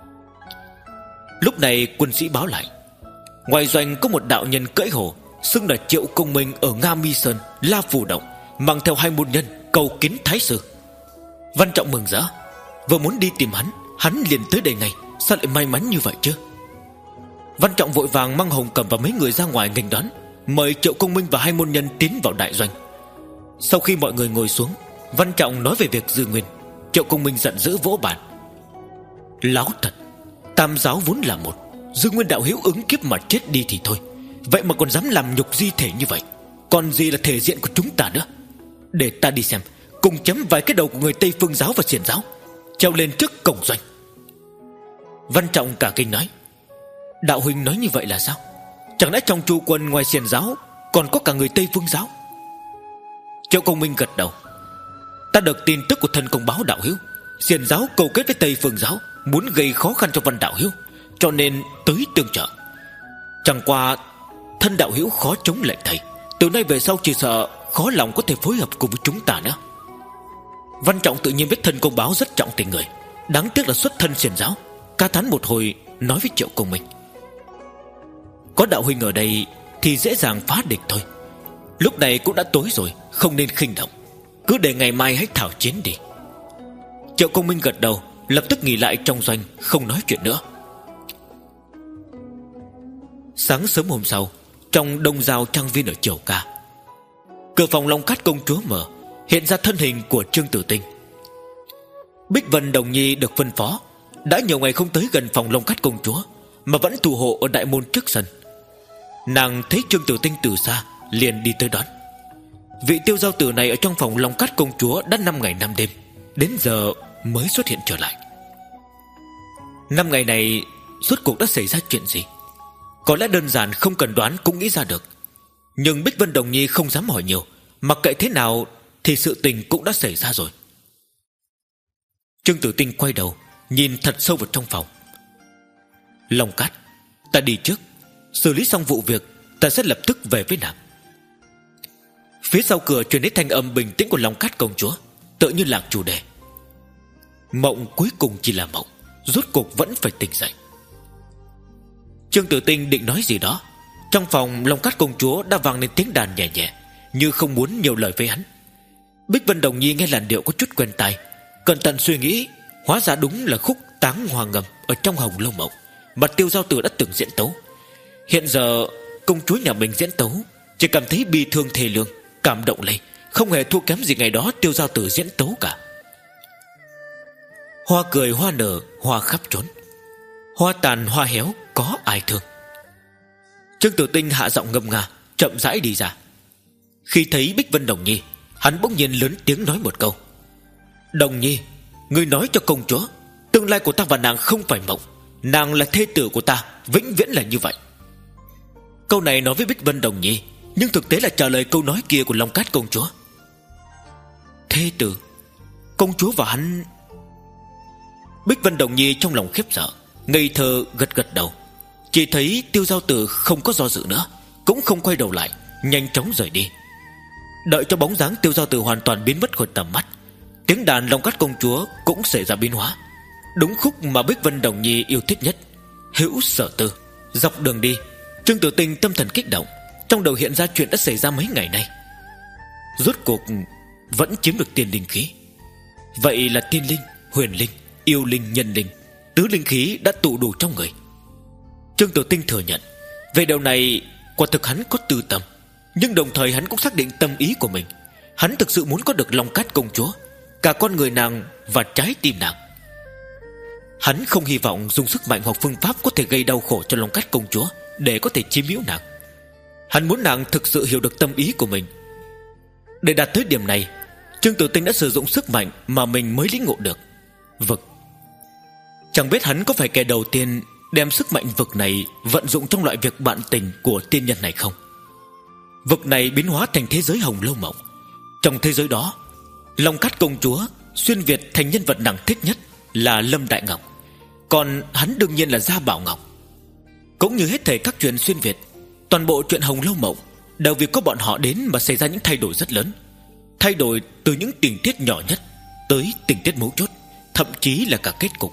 Lúc này quân sĩ báo lại, ngoài doanh có một đạo nhân cưỡi hổ, xưng là Triệu Công Minh ở Nga Mi Sơn, La Phù Động, mang theo hai môn nhân cầu kiến Thái sư. Văn Trọng mừng rỡ, vừa muốn đi tìm hắn, hắn liền tới đây ngay, sao lại may mắn như vậy chứ? Văn Trọng vội vàng mang Hồng Cầm và mấy người ra ngoài nghênh đón, mời Triệu Công Minh và hai môn nhân tiến vào đại doanh. Sau khi mọi người ngồi xuống, Văn Trọng nói về việc Dương Nguyên. Triệu Công Minh giận dữ vỗ bàn: Láo thật, Tam giáo vốn là một, Dương Nguyên đạo hữu ứng kiếp mà chết đi thì thôi, vậy mà còn dám làm nhục di thể như vậy, còn gì là thể diện của chúng ta nữa. Để ta đi xem, cùng chấm vài cái đầu của người Tây Phương giáo và Xiển giáo, treo lên trước cổng doanh. Văn Trọng cả kinh nói: Đạo huynh nói như vậy là sao? Chẳng lẽ trong Chu quân ngoài Xiển giáo còn có cả người Tây Phương giáo? Triệu Công Minh gật đầu: Ta được tin tức của thân công báo đạo hữu, Xiển giáo cầu kết với Tây Phương giáo, muốn gây khó khăn cho Văn đạo hữu, cho nên tới tương trợ. Chẳng qua thân đạo hữu khó chống lệnh thầy, từ nay về sau chỉ sợ khó lòng có thể phối hợp cùng với chúng ta nữa. Văn Trọng tự nhiên biết thân công báo rất trọng tình người, đáng tiếc là xuất thân Xiển giáo, ca thán một hồi nói với Triệu Công Minh: Có đạo huynh ở đây thì dễ dàng phá địch thôi. Lúc này cũng đã tối rồi, không nên khinh động, cứ để ngày mai hãy thảo chiến đi. Triệu Công Minh gật đầu, lập tức nghỉ lại trong doanh, không nói chuyện nữa. Sáng sớm hôm sau, trong Đông Giao trang viên ở Triều Ca, cửa phòng Long Cát công chúa mở, hiện ra thân hình của Trương Tử Tinh. Bích Vân Đồng Nhi được phân phó, đã nhiều ngày không tới gần phòng Long Cát công chúa, mà vẫn thủ hộ ở đại môn trước sân. Nàng thấy Trương Tử Tinh từ xa, liền đi tới đón. Vị tiêu giao tử này ở trong phòng Long Cát công chúa đã năm ngày năm đêm, đến giờ mới xuất hiện trở lại. Năm ngày này rốt cuộc đã xảy ra chuyện gì? Có lẽ đơn giản không cần đoán cũng nghĩ ra được. Nhưng Bích Vân Đồng Nhi không dám hỏi nhiều, mặc kệ thế nào thì sự tình cũng đã xảy ra rồi. Trương Tử Tinh quay đầu, nhìn thật sâu vào trong phòng. Long Cát, ta đi trước, xử lý xong vụ việc, ta sẽ lập tức về với nàng. Phía sau cửa truyền đến thanh âm bình tĩnh của Long Cát công chúa, tựa như lạc chủ đề. Mộng cuối cùng chỉ là mộng, rốt cuộc vẫn phải tỉnh dậy. Trương Tử Tinh định nói gì đó, trong phòng Long Cát công chúa đã vang lên tiếng đàn nhẹ nhẹ, như không muốn nhiều lời với hắn. Bích Vân Đồng Nhi nghe làn điệu có chút quen tai, cẩn thận suy nghĩ, hóa ra đúng là khúc Táng Hoa Ngầm ở trong Hồng Lâu Mộng mà tiêu giao tử đã từng diễn tấu. Hiện giờ công chúa nhà mình diễn tấu, chỉ cảm thấy bi thương thê lương, cảm động lây, không hề thua kém gì ngày đó tiêu giao tử diễn tấu cả. Hoa cười hoa nở, hoa khắp trốn, hoa tàn hoa héo, có ai thương. Trương Tử Tinh hạ giọng ngâm nga, chậm rãi đi ra. Khi thấy Bích Vân Đồng Nhi, hắn bỗng nhiên lớn tiếng nói một câu: Đồng Nhi, ngươi nói cho công chúa, tương lai của ta và nàng không phải mộng, nàng là thê tử của ta, vĩnh viễn là như vậy. Câu này nói với Bích Vân Đồng Nhi, nhưng thực tế là trả lời câu nói kia của Long Cát công chúa. Thê tử? Công chúa và hắn... Bích Vân Đồng Nhi trong lòng khiếp sợ, ngây thơ gật gật đầu. Chỉ thấy Tiêu Giao Tử không có do dự nữa, cũng không quay đầu lại, nhanh chóng rời đi. Đợi cho bóng dáng Tiêu Giao Tử hoàn toàn biến mất khỏi tầm mắt, tiếng đàn Long Cát Công Chúa cũng xảy ra biến hóa. Đúng khúc mà Bích Vân Đồng Nhi yêu thích nhất, Hữu Sở Tư. Dọc đường đi, Trương Tử Tinh tâm thần kích động, trong đầu hiện ra chuyện đã xảy ra mấy ngày nay. Rốt cuộc vẫn chiếm được tiên linh khí. Vậy là tiên linh, huyền linh, yêu linh, nhân linh, tứ linh khí đã tụ đủ trong người. Trương Tử Tinh thừa nhận về điều này quả thực hắn có tư tâm, nhưng đồng thời hắn cũng xác định tâm ý của mình. Hắn thực sự muốn có được Long Cát Công Chúa, cả con người nàng và trái tim nàng. Hắn không hy vọng dùng sức mạnh hoặc phương pháp có thể gây đau khổ cho Long Cát Công Chúa để có thể chiếm hữu nàng. Hắn muốn nàng thực sự hiểu được tâm ý của mình. Để đạt tới điểm này, Trương Tử Tinh đã sử dụng sức mạnh mà mình mới lĩnh ngộ được, vực. Chẳng biết hắn có phải kẻ đầu tiên đem sức mạnh vực này vận dụng trong loại việc bạn tình của tiên nhân này không. Vực này biến hóa thành thế giới Hồng Lâu Mộng. Trong thế giới đó, Long Cát Công Chúa xuyên việt thành nhân vật nàng thích nhất là Lâm Đại Ngọc, còn hắn đương nhiên là Gia Bảo Ngọc. Cũng như hết thảy các chuyện xuyên việt, toàn bộ chuyện Hồng Lâu Mộng đều vì có bọn họ đến mà xảy ra những thay đổi rất lớn. Thay đổi từ những tình tiết nhỏ nhất tới tình tiết mấu chốt, thậm chí là cả kết cục.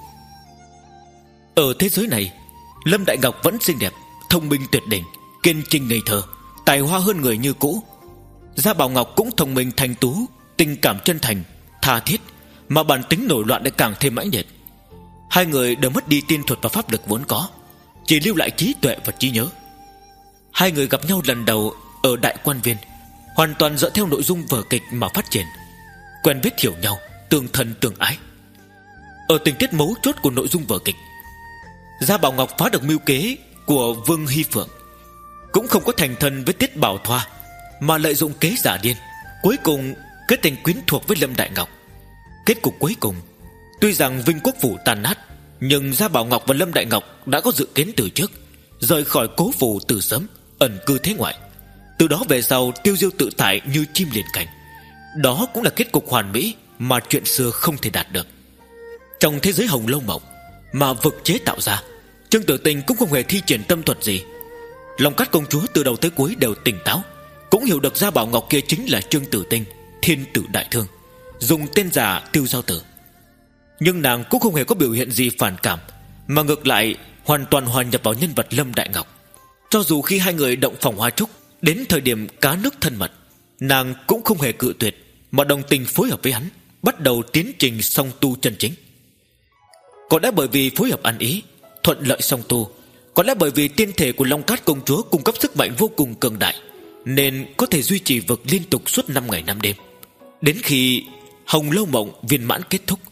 Ở thế giới này, Lâm Đại Ngọc vẫn xinh đẹp, thông minh tuyệt đỉnh, kiên trinh ngây thơ, tài hoa hơn người như cũ. Gia Bảo Ngọc cũng thông minh thanh tú, tình cảm chân thành, tha thiết, mà bản tính nổi loạn lại càng thêm mãnh liệt. Hai người đều mất đi tiên thuật và pháp lực vốn có, chỉ lưu lại trí tuệ và trí nhớ. Hai người gặp nhau lần đầu ở Đại Quan Viên, hoàn toàn dựa theo nội dung vở kịch mà phát triển, quen biết hiểu nhau, tương thân tương ái. Ở tình tiết mấu chốt của nội dung vở kịch, Gia Bảo Ngọc phá được mưu kế của Vương Hy Phượng, cũng không có thành thân với Tiết Bảo Thoa, mà lợi dụng kế giả điên, cuối cùng kết thành quyến thuộc với Lâm Đại Ngọc. Kết cục cuối cùng, tuy rằng Vinh Quốc Phủ tàn nát, nhưng Gia Bảo Ngọc và Lâm Đại Ngọc đã có dự kiến từ trước, rời khỏi cố phủ từ sớm, ẩn cư thế ngoại. Từ đó về sau tiêu diêu tự tại như chim liền cánh. Đó cũng là kết cục hoàn mỹ mà chuyện xưa không thể đạt được. Trong thế giới Hồng Lâu Mộng mà vực chế tạo ra, Trương Tử Tinh cũng không hề thi triển tâm thuật gì. Long Cát Công Chúa từ đầu tới cuối đều tỉnh táo, cũng hiểu được Gia Bảo Ngọc kia chính là Trương Tử Tinh, thiên tử đại thương, dùng tên giả Tiêu Giao Tử. Nhưng nàng cũng không hề có biểu hiện gì phản cảm, mà ngược lại hoàn toàn hòa nhập vào nhân vật Lâm Đại Ngọc. Cho dù khi hai người động phòng hoa trúc, đến thời điểm cá nước thân mật, nàng cũng không hề cự tuyệt, mà đồng tình phối hợp với hắn, bắt đầu tiến trình song tu chân chính. Có lẽ bởi vì phối hợp ăn ý, thuận lợi song tu, có lẽ bởi vì tiên thể của Long Cát Công Chúa cung cấp sức mạnh vô cùng cường đại, nên có thể duy trì vực liên tục suốt năm ngày năm đêm, đến khi Hồng Lâu Mộng viên mãn kết thúc.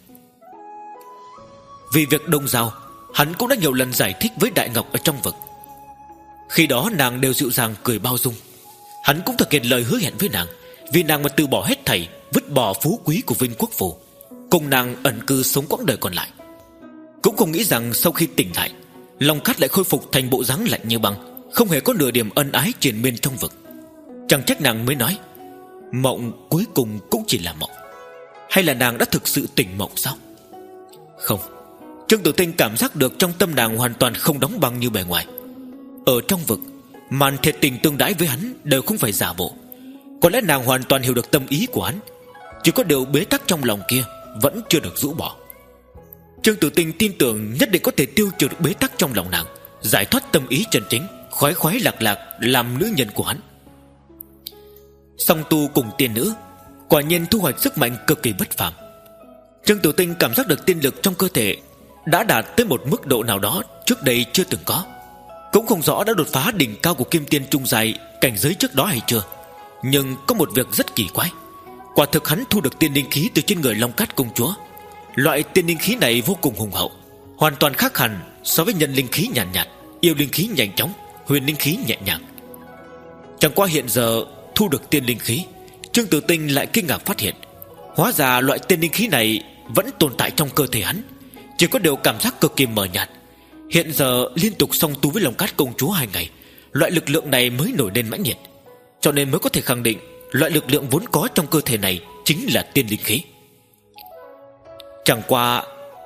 Vì việc Đông Giao, hắn cũng đã nhiều lần giải thích với Đại Ngọc ở trong vực. Khi đó nàng đều dịu dàng cười bao dung. Hắn cũng thực hiện lời hứa hẹn với nàng, vì nàng mà từ bỏ hết thảy, vứt bỏ phú quý của Vinh Quốc Phủ, cùng nàng ẩn cư sống quãng đời còn lại. Cũng không nghĩ rằng sau khi tỉnh lại, Long Cát lại khôi phục thành bộ dáng lạnh như băng, không hề có nửa điểm ân ái triền miên trong vực. Chẳng trách nàng mới nói mộng cuối cùng cũng chỉ là mộng. Hay là nàng đã thực sự tỉnh mộng sao? Không, Trương Tử Tinh cảm giác được trong tâm nàng hoàn toàn không đóng băng như bề ngoài. Ở trong vực, màn thiệt tình tương đãi với hắn đều không phải giả bộ. Có lẽ nàng hoàn toàn hiểu được tâm ý của hắn, chỉ có điều bế tắc trong lòng kia vẫn chưa được rũ bỏ. Trương Tử Tinh tin tưởng nhất định có thể tiêu trừ được bế tắc trong lòng nàng, giải thoát tâm ý chân chính, khoái khoái lạc lạc làm nữ nhân của hắn. Song tu cùng tiên nữ, quả nhiên thu hoạch sức mạnh cực kỳ bất phàm. Trương Tử Tinh cảm giác được tiên lực trong cơ thể đã đạt tới một mức độ nào đó trước đây chưa từng có. Cũng không rõ đã đột phá đỉnh cao của Kim Tiên trung giai cảnh giới trước đó hay chưa, nhưng có một việc rất kỳ quái. Quả thực hắn thu được tiên linh khí từ trên người Long Cát Công Chúa. Loại tiên linh khí này vô cùng hùng hậu, hoàn toàn khác hẳn so với nhân linh khí nhàn nhạt, nhạt, yêu linh khí nhanh chóng, huyền linh khí nhẹ nhàng. Chẳng qua hiện giờ thu được tiên linh khí, Trương Tử Tinh lại kinh ngạc phát hiện, hóa ra loại tiên linh khí này vẫn tồn tại trong cơ thể hắn, chỉ có điều cảm giác cực kỳ mờ nhạt. Hiện giờ liên tục song tu với Long Cát Công Chúa hai ngày, loại lực lượng này mới nổi lên mãnh liệt, cho nên mới có thể khẳng định loại lực lượng vốn có trong cơ thể này chính là tiên linh khí. Chẳng qua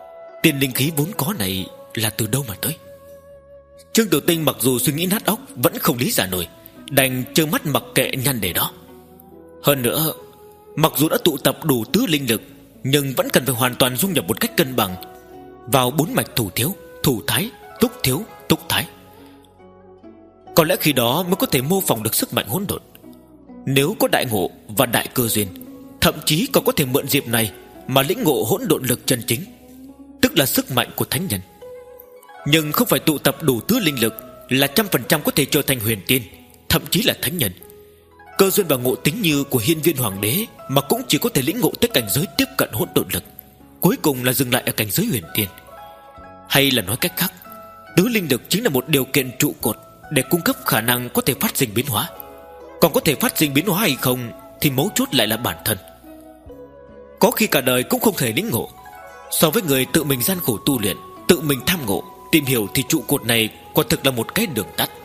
Tiên linh khí vốn có này là từ đâu mà tới? Trương Tử Tinh mặc dù suy nghĩ nát óc vẫn không lý giải nổi, đành trơ mắt mặc kệ nhăn đề đó. Hơn nữa, mặc dù đã tụ tập đủ tứ linh lực, nhưng vẫn cần phải hoàn toàn dung nhập một cách cân bằng vào bốn mạch thủ thiếu, thủ thái, túc thiếu, túc thái. Có lẽ khi đó mới có thể mô phỏng được sức mạnh hỗn độn. Nếu có đại ngộ và đại cơ duyên, thậm chí còn có thể mượn dịp này mà lĩnh ngộ hỗn độn lực chân chính, tức là sức mạnh của thánh nhân. Nhưng không phải tụ tập đủ tứ linh lực là trăm phần trăm có thể trở thành huyền tiên, thậm chí là thánh nhân. Cơ duyên và ngộ tính như của hiên viên hoàng đế mà cũng chỉ có thể lĩnh ngộ tới cảnh giới tiếp cận hỗn độn lực, cuối cùng là dừng lại ở cảnh giới huyền tiên. Hay là nói cách khác, tứ linh lực chính là một điều kiện trụ cột để cung cấp khả năng có thể phát sinh biến hóa. Còn có thể phát sinh biến hóa hay không thì mấu chốt lại là bản thân. Có khi cả đời cũng không thể lĩnh ngộ. So với người tự mình gian khổ tu luyện, tự mình tham ngộ, tìm hiểu, thì trụ cột này quả thực là một cái đường tắt.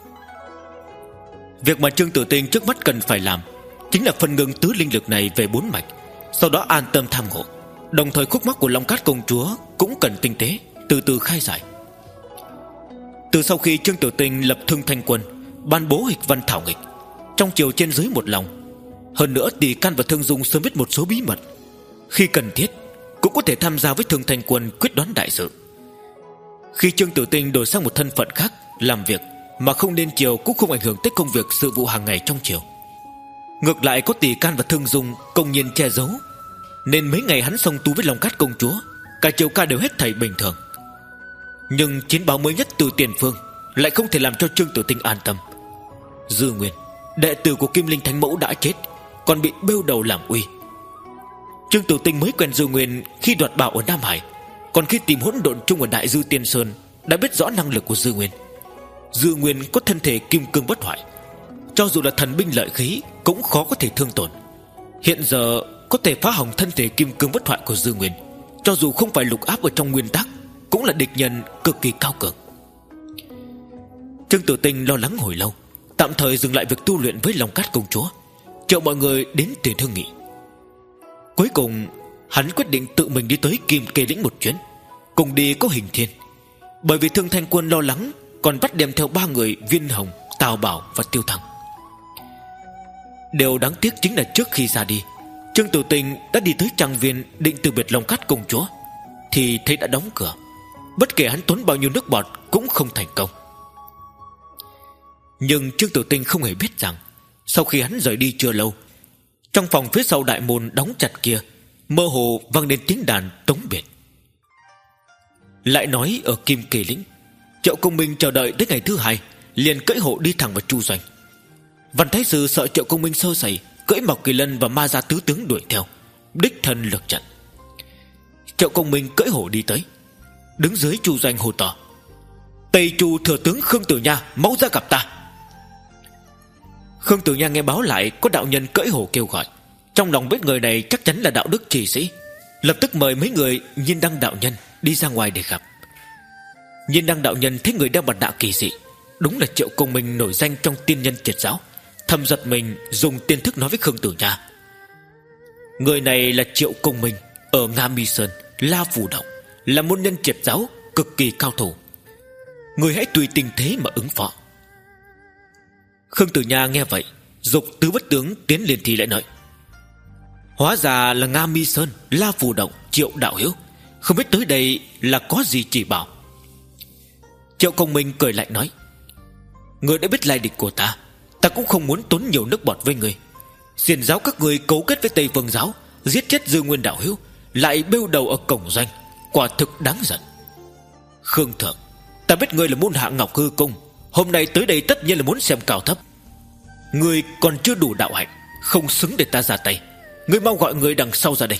Việc mà Trương Tử Tinh trước mắt cần phải làm chính là phân ngưng tứ linh lực này về bốn mạch, sau đó an tâm tham ngộ. Đồng thời khúc mắc của Long Cát công chúa cũng cần tinh tế, từ từ khai giải. Từ sau khi Trương Tử Tinh lập Thương Thanh Quân, ban bố hịch văn thảo nghịch, trong triều trên dưới một lòng. Hơn nữa Tỷ Can và Thương Dung sớm biết một số bí mật, khi cần thiết cũng có thể tham gia với Thương Thanh Quân quyết đoán đại sự. Khi Trương Tử Tinh đổi sang một thân phận khác, làm việc mà không nên triều cũng không ảnh hưởng tới công việc sự vụ hàng ngày trong triều. Ngược lại có Tỷ Can và Thương Dung công nhiên che giấu, nên mấy ngày hắn song tu với Long Cát công chúa, cả triều ca đều hết thảy bình thường. Nhưng chiến báo mới nhất từ tiền phương lại không thể làm cho Trương Tử Tinh an tâm. Dư Nguyên, đệ tử của Kim Linh Thánh Mẫu đã chết, còn bị bêu đầu làm uy. Trương Tử Tinh mới quen Dư Nguyên khi đoạt bảo ở Nam Hải, còn khi tìm hỗn độn chung ở Đại Dư Tiên Sơn đã biết rõ năng lực của Dư Nguyên. Dư Nguyên có thân thể kim cương bất hoại, cho dù là thần binh lợi khí cũng khó có thể thương tổn. Hiện giờ có thể phá hỏng thân thể kim cương bất hoại của Dư Nguyên, cho dù không phải lục áp ở trong nguyên tắc, cũng là địch nhân cực kỳ cao cường. Trương Tử Tinh lo lắng hồi lâu, tạm thời dừng lại việc tu luyện với Long Cát công chúa, triệu mọi người đến tiền thương nghị. Cuối cùng hắn quyết định tự mình đi tới Kim Kê Lĩnh một chuyến. Cùng đi có Hình Thiên, bởi vì Thương Thanh Quân lo lắng còn bắt đem theo ba người Viên Hồng, Tào Bảo và Tiêu Thăng. Điều đáng tiếc chính là trước khi ra đi, Trương Tử Tinh đã đi tới trang viên định từ biệt Long Cát công chúa, thì thấy đã đóng cửa. Bất kể hắn tốn bao nhiêu nước bọt cũng không thành công. Nhưng Trương Tử Tinh không hề biết rằng, sau khi hắn rời đi chưa lâu, trong phòng phía sau đại môn đóng chặt kia mơ hồ vang lên tiếng đàn tống biệt. Lại nói ở Kim Kê Lĩnh, Triệu Công Minh chờ đợi tới ngày thứ hai, liền cưỡi hộ đi thẳng vào Chu Doanh. Văn Thái Sư sợ Triệu Công Minh sơ sẩy, cưỡi Mộc Kỳ Lân và Ma Gia tứ tướng đuổi theo, đích thân lực trận. Triệu Công Minh cưỡi hổ đi tới, đứng dưới Chu Doanh hô to: Tây Chu thừa tướng Khương Tử Nha mau ra gặp ta. Khương Tử Nha nghe báo lại có đạo nhân cưỡi hổ kêu gọi, trong lòng biết người này chắc chắn là đạo đức trì sĩ, lập tức mời mấy người Nhiên Đăng đạo nhân đi ra ngoài để gặp. Nhiên Đăng đạo nhân thấy người đeo mặt nạ kỳ dị, đúng là Triệu Công Minh nổi danh trong tiên nhân triệt giáo, thầm giật mình, dùng tiên thức nói với Khương Tử Nha: Người này là Triệu Công Minh ở Nga Mi Sơn, La Phù Động, là môn nhân triệt giáo cực kỳ cao thủ, người hãy tùy tình thế mà ứng phó. Khương Tử Nha nghe vậy, dục tứ bất tướng tiến liền thì lại nói: Hóa ra là Nga Mi Sơn, La Phù Động, Triệu đạo hữu, không biết tới đây là có gì chỉ bảo. Triệu Công Minh cười lạnh nói: Ngươi đã biết lai lịch của ta, ta cũng không muốn tốn nhiều nước bọt với ngươi. Xiển giáo các ngươi cấu kết với Tây Vương giáo, giết chết Dư Nguyên đạo hữu, lại bêu đầu ở cổng doanh, quả thực đáng giận. Khương thượng, ta biết ngươi là môn hạ Ngọc Hư Cung, hôm nay tới đây tất nhiên là muốn xem cao thấp. Ngươi còn chưa đủ đạo hạnh, không xứng để ta ra tay. Ngươi mau gọi người đằng sau ra đây.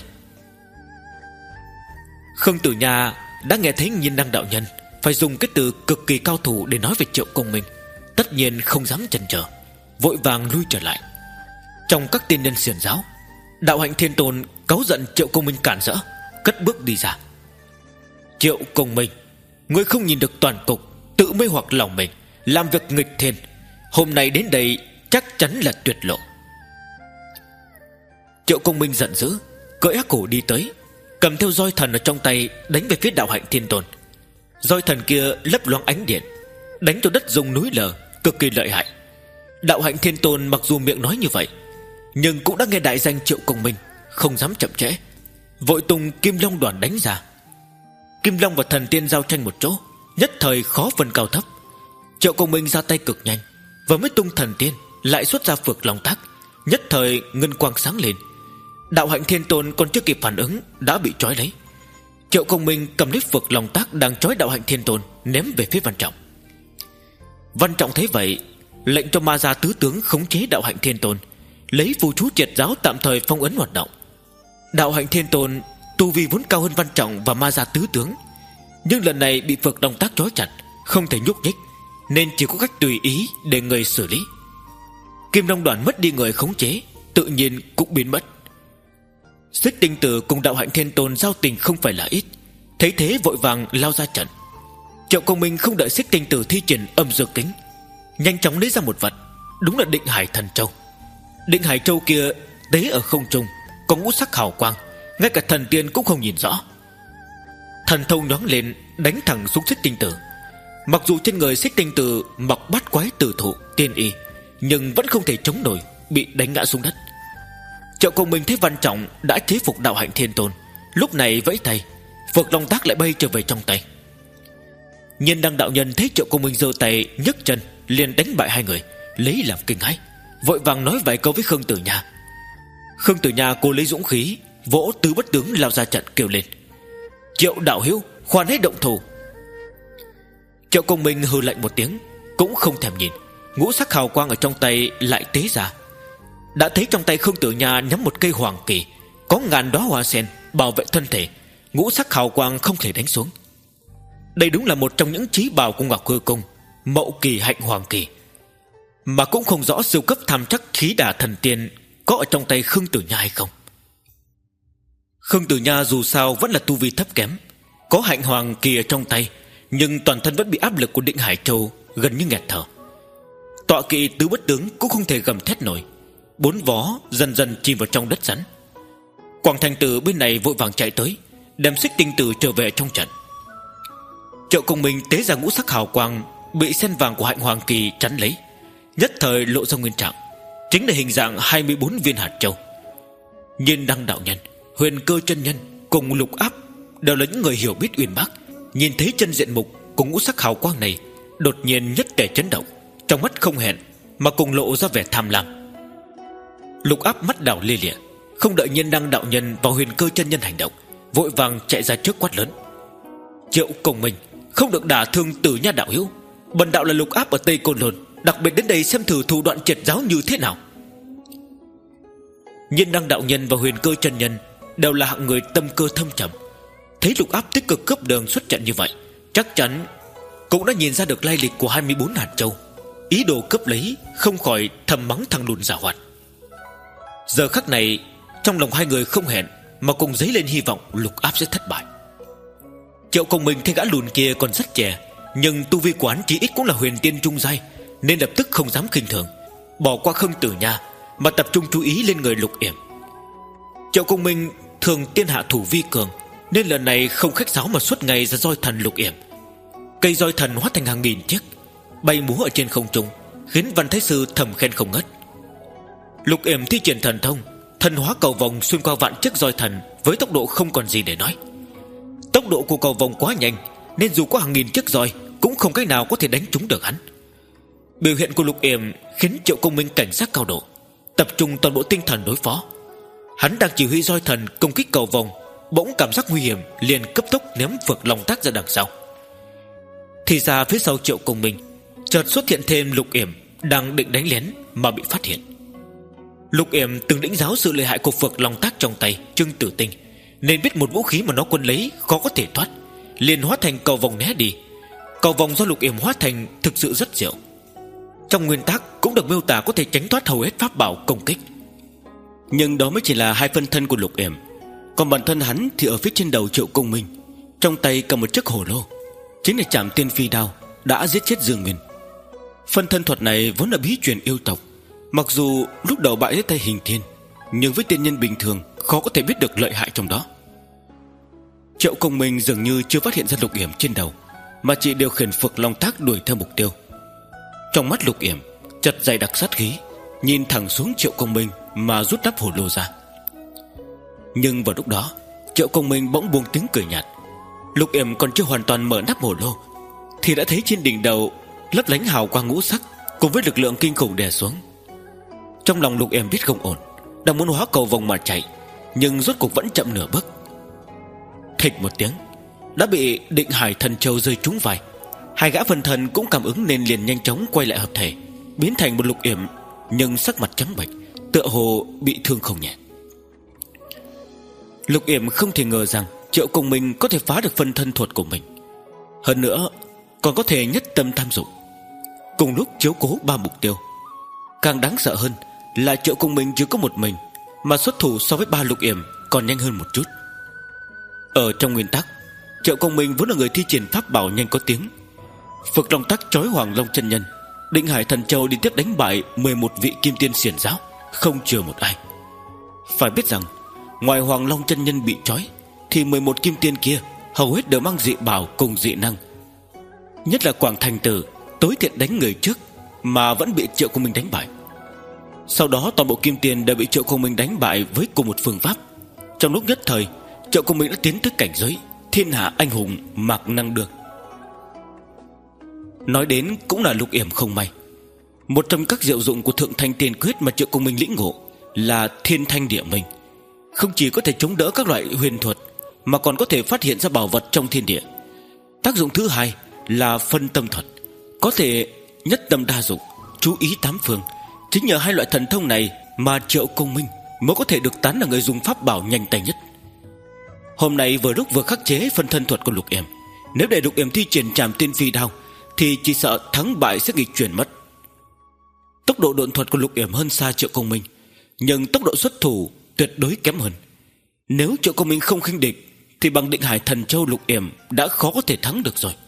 Khương Tử Nha đã nghe thấy Nhiên Đăng đạo nhân phải dùng cái từ cực kỳ cao thủ để nói về Triệu Công Minh, tất nhiên không dám chần chờ, vội vàng lui trở lại. Trong các tiên nhân xiển giáo, đạo hạnh thiên tôn cáu giận Triệu Công Minh cản rỡ, cất bước đi ra. Triệu Công Minh, ngươi không nhìn được toàn cục, tự mê hoặc lòng mình, làm việc nghịch thiên, hôm nay đến đây chắc chắn là tuyệt lộ. Triệu Công Minh giận dữ, cưỡi hắc hổ đi tới, cầm theo roi thần ở trong tay đánh về phía Đạo Hạnh Thiên Tôn. Roi thần kia lấp loáng ánh điện, đánh cho đất rung núi lở, cực kỳ lợi hại. Đạo Hạnh Thiên Tôn mặc dù miệng nói như vậy, nhưng cũng đã nghe đại danh Triệu Công Minh, không dám chậm trễ, vội tung Kim Long Đoàn đánh ra. Kim Long và thần tiên giao tranh một chỗ, nhất thời khó phân cao thấp. Triệu Công Minh ra tay cực nhanh, vừa mới tung thần tiên lại xuất ra Phược Long Tác, nhất thời ngân quang sáng lên. Đạo Hạnh Thiên Tôn còn chưa kịp phản ứng đã bị trói lấy. Triệu Công Minh cầm lấy Phược Long Tác đang trói Đạo Hạnh Thiên Tôn, ném về phía Văn Trọng. Văn Trọng thấy vậy, lệnh cho Ma Gia tứ tướng khống chế Đạo Hạnh Thiên Tôn, lấy phù chú triệt giáo tạm thời phong ấn hoạt động. Đạo Hạnh Thiên Tôn tu vi vốn cao hơn Văn Trọng và Ma Gia tứ tướng, nhưng lần này bị Phược Long Tác trói chặt, không thể nhúc nhích, nên chỉ có cách tùy ý để người xử lý. Kim Long Đoàn mất đi người khống chế, tự nhiên cũng biến mất. Xích Tinh Tử cùng Đạo Hạnh Thiên Tôn giao tình không phải là ít, thấy thế vội vàng lao ra trận. Triệu Công Minh không đợi Xích Tinh Tử thi triển âm dương kính, nhanh chóng lấy ra một vật, đúng là Định Hải Thần Châu. Định Hải Châu kia tế ở không trung, có ngũ sắc hào quang, ngay cả thần tiên cũng không nhìn rõ. Thần thông nhoáng lên, đánh thẳng xuống Xích Tinh Tử. Mặc dù trên người Xích Tinh Tử mặc bát quái tử thụ tiên y, nhưng vẫn không thể chống nổi, bị đánh ngã xuống đất. Triệu Công Minh thấy Văn Trọng đã chế phục Đạo Hạnh Thiên Tôn, lúc này vẫy tay, Phược Long Tác lại bay trở về trong tay. Nhiên Đăng đạo nhân thấy Triệu Công Minh giơ tay nhấc chân liền đánh bại hai người, lấy làm kinh hãi, vội vàng nói vài câu với Khương Tử Nha. Khương Tử Nha cô lấy dũng khí vỗ tứ bất tướng lao ra trận, kêu lên: Triệu đạo hữu, khoan hãy động thủ. Triệu Công Minh hừ lạnh một tiếng, cũng không thèm nhìn. Ngũ sắc hào quang ở trong tay lại tế ra. Đã thấy trong tay Khương Tử Nha nhắm một cây hoàng kỳ, có ngàn đóa hoa sen bảo vệ thân thể, ngũ sắc hào quang không thể đánh xuống. Đây đúng là một trong những chí bảo của Ngọc Hư Cung, Mậu Kỳ Hạnh Hoàng Kỳ, mà cũng không rõ siêu cấp tham chắc khí đả thần tiên có ở trong tay Khương Tử Nha hay không. Khương Tử Nha dù sao vẫn là tu vi thấp kém, có Hạnh Hoàng Kỳ ở trong tay, nhưng toàn thân vẫn bị áp lực của Định Hải Châu gần như nghẹt thở. Tọa kỵ tứ bất tướng cũng không thể gầm thét nổi, bốn vó dần dần chìm vào trong đất rắn. Quảng Thành Tử bên này vội vàng chạy tới, đem Xích Tinh Tử trở về trong trận. Triệu Công Minh tế ra ngũ sắc hào quang bị sen vàng của Hạnh Hoàng Kỳ chắn lấy, nhất thời lộ ra nguyên trạng, chính là hình dạng hai mươi bốn viên hạt châu. Nhiên Đăng đạo nhân, Huyền Cơ chân nhân cùng Lục Áp đều là những người hiểu biết uyên bác, nhìn thấy chân diện mục cùng ngũ sắc hào quang này, đột nhiên nhất tề chấn động, trong mắt không hẹn mà cùng lộ ra vẻ tham lam. Lục Áp mắt đảo lia lịa, không đợi Nhiên Đăng đạo nhân và Huyền Cơ chân nhân hành động, vội vàng chạy ra trước quát lớn: Triệu Công Minh, không được đả thương Tử Nha đạo hữu, bần đạo là Lục Áp ở Tây Côn Lôn, đặc biệt đến đây xem thử thủ đoạn triệt giáo như thế nào. Nhiên Đăng đạo nhân và Huyền Cơ chân nhân đều là hạng người tâm cơ thâm trầm, thấy Lục Áp tích cực cướp đường xuất trận như vậy, chắc chắn cũng đã nhìn ra được lai lịch của hai mươi bốn hạt châu, ý đồ cướp lấy, không khỏi thầm mắng thằng lùn giảo hoạt. Giờ khắc này trong lòng hai người không hẹn mà cùng dấy lên hy vọng Lục Áp sẽ thất bại. Triệu Công Minh thấy gã lùn kia còn rất trẻ, nhưng tu vi quán chỉ ít cũng là huyền tiên trung giai, nên lập tức không dám khinh thường, bỏ qua Khương Tử Nha mà tập trung chú ý lên người Lục Yểm. Triệu Công Minh thường tiên hạ thủ vi cường, nên lần này không khách sáo mà xuất ngay ra roi thần Lục Yểm. Cây roi thần hóa thành hàng nghìn chiếc, bay múa ở trên không trung, khiến Văn Thái Sư thầm khen không ngớt. Lục Yểm thi triển thần thông, thần hóa cầu vòng xuyên qua vạn chiếc roi thần với tốc độ không còn gì để nói. Tốc độ của cầu vòng quá nhanh, nên dù có hàng nghìn chiếc roi cũng không cách nào có thể đánh trúng được hắn. Biểu hiện của Lục Yểm khiến Triệu Công Minh cảnh giác cao độ, tập trung toàn bộ tinh thần đối phó. Hắn đang chỉ huy roi thần công kích cầu vòng, bỗng cảm giác nguy hiểm, liền cấp tốc ném Phược Long Tác ra đằng sau. Thì ra phía sau Triệu Công Minh chợt xuất hiện thêm Lục Yểm đang định đánh lén mà bị phát hiện. Lục Yểm từng lĩnh giáo sự lợi hại của Phược Long Tác trong tay Trương Tử Tinh, nên biết một vũ khí mà nó quân lấy khó có thể thoát, liền hóa thành cầu vòng né đi. Cầu vòng do Lục Yểm hóa thành thực sự rất diệu, trong nguyên tắc cũng được miêu tả có thể tránh thoát hầu hết pháp bảo công kích. Nhưng đó mới chỉ là hai phân thân của Lục Yểm, còn bản thân hắn thì ở phía trên đầu Triệu Công Minh, trong tay cầm một chiếc hồ lô, chính là Trảm Tiên Phi Đao đã giết chết Dương Nguyên. Phân thân thuật này vốn là bí truyền yêu tộc, mặc dù lúc đầu bại dưới tay Hình Thiên, nhưng với tiên nhân bình thường khó có thể biết được lợi hại trong đó. Triệu Công Minh dường như chưa phát hiện ra Lục Yểm trên đầu, mà chỉ điều khiển Phược Long Tác đuổi theo mục tiêu. Trong mắt Lục Yểm chật dày đặc sát khí, nhìn thẳng xuống Triệu Công Minh mà rút nắp hồ lô ra. Nhưng vào lúc đó, Triệu Công Minh bỗng buông tiếng cười nhạt. Lục Yểm còn chưa hoàn toàn mở nắp hồ lô thì đã thấy trên đỉnh đầu lấp lánh hào quang ngũ sắc cùng với lực lượng kinh khủng đè xuống. Trong lòng Lục Yểm biết không ổn, đang muốn hóa cầu vòng mà chạy, nhưng rốt cuộc vẫn chậm nửa bước. Thịch một tiếng, đã bị Định Hải Thần Châu rơi trúng vai. Hai gã phân thần cũng cảm ứng nên liền nhanh chóng quay lại hợp thể, biến thành một Lục Yểm, nhưng sắc mặt trắng bệch, tựa hồ bị thương không nhẹ. Lục Yểm không thể ngờ rằng Triệu Công Minh có thể phá được phân thân thuật của mình, hơn nữa còn có thể nhất tâm tham dụng, cùng lúc chiếu cố ba mục tiêu. Càng đáng sợ hơn là Triệu Công Minh chỉ có một mình, mà xuất thủ so với ba Lục Yểm còn nhanh hơn một chút. Ở trong nguyên tắc, Triệu Công Minh vốn là người thi triển pháp bảo nhanh có tiếng. Phược Long Tác trói Hoàng Long chân nhân, Định Hải Thần Châu đi tiếp đánh bại mười một vị kim tiên xiển giáo, không chừa một ai. Phải biết rằng ngoài Hoàng Long chân nhân bị trói thì mười một kim tiên kia hầu hết đều mang dị bảo cùng dị năng. Nhất là Quảng Thành Tử tối thiện đánh người trước mà vẫn bị Triệu Công Minh đánh bại. Sau đó toàn bộ kim tiên đều bị Triệu Công Minh đánh bại với cùng một phương pháp. Trong lúc nhất thời, Triệu Công Minh đã tiến tới cảnh giới thiên hạ anh hùng mạc năng được. Nói đến cũng là Lục Yểm không may. Một trong các diệu dụng của Thượng Thanh Tiên Quyết mà Triệu Công Minh lĩnh ngộ là Thiên Thanh Địa Minh, không chỉ có thể chống đỡ các loại huyền thuật, mà còn có thể phát hiện ra bảo vật trong thiên địa. Tác dụng thứ hai là phân tâm thuật, có thể nhất tâm đa dụng, chú ý tám phương. Chính nhờ hai loại thần thông này mà Triệu Công Minh mới có thể được tán là người dùng pháp bảo nhanh tay nhất. Hôm nay vừa lúc vừa khắc chế phân thân thuật của Lục Yểm, nếu để Lục Yểm thi triển Trảm Tiên Phi Đao thì chỉ sợ thắng bại sẽ nghịch chuyển mất. Tốc độ độn thuật của Lục Yểm hơn xa Triệu Công Minh, nhưng tốc độ xuất thủ tuyệt đối kém hơn. Nếu Triệu Công Minh không khinh địch thì bằng Định Hải Thần Châu, Lục Yểm đã khó có thể thắng được rồi.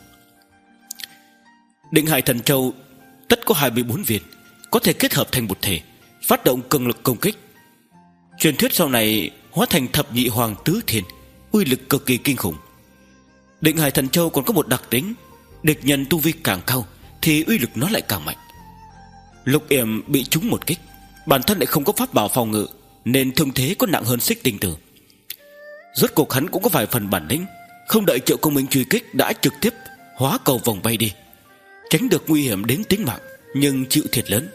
Định Hải Thần Châu tất có hai mươi bốn viên, có thể kết hợp thành một thể, phát động cường lực công kích. Truyền thuyết sau này hóa thành thập nhị hoàng tứ thiên, uy lực cực kỳ kinh khủng. Định Hải Thần Châu còn có một đặc tính, địch nhân tu vi càng cao thì uy lực nó lại càng mạnh. Lục Yểm bị trúng một kích, bản thân lại không có pháp bảo phòng ngự, nên thương thế có nặng hơn Xích Tinh Tử. Rốt cuộc hắn cũng có vài phần bản lĩnh, không đợi Triệu Công Minh truy kích đã trực tiếp hóa cầu vòng bay đi, tránh được nguy hiểm đến tính mạng, nhưng chịu thiệt lớn.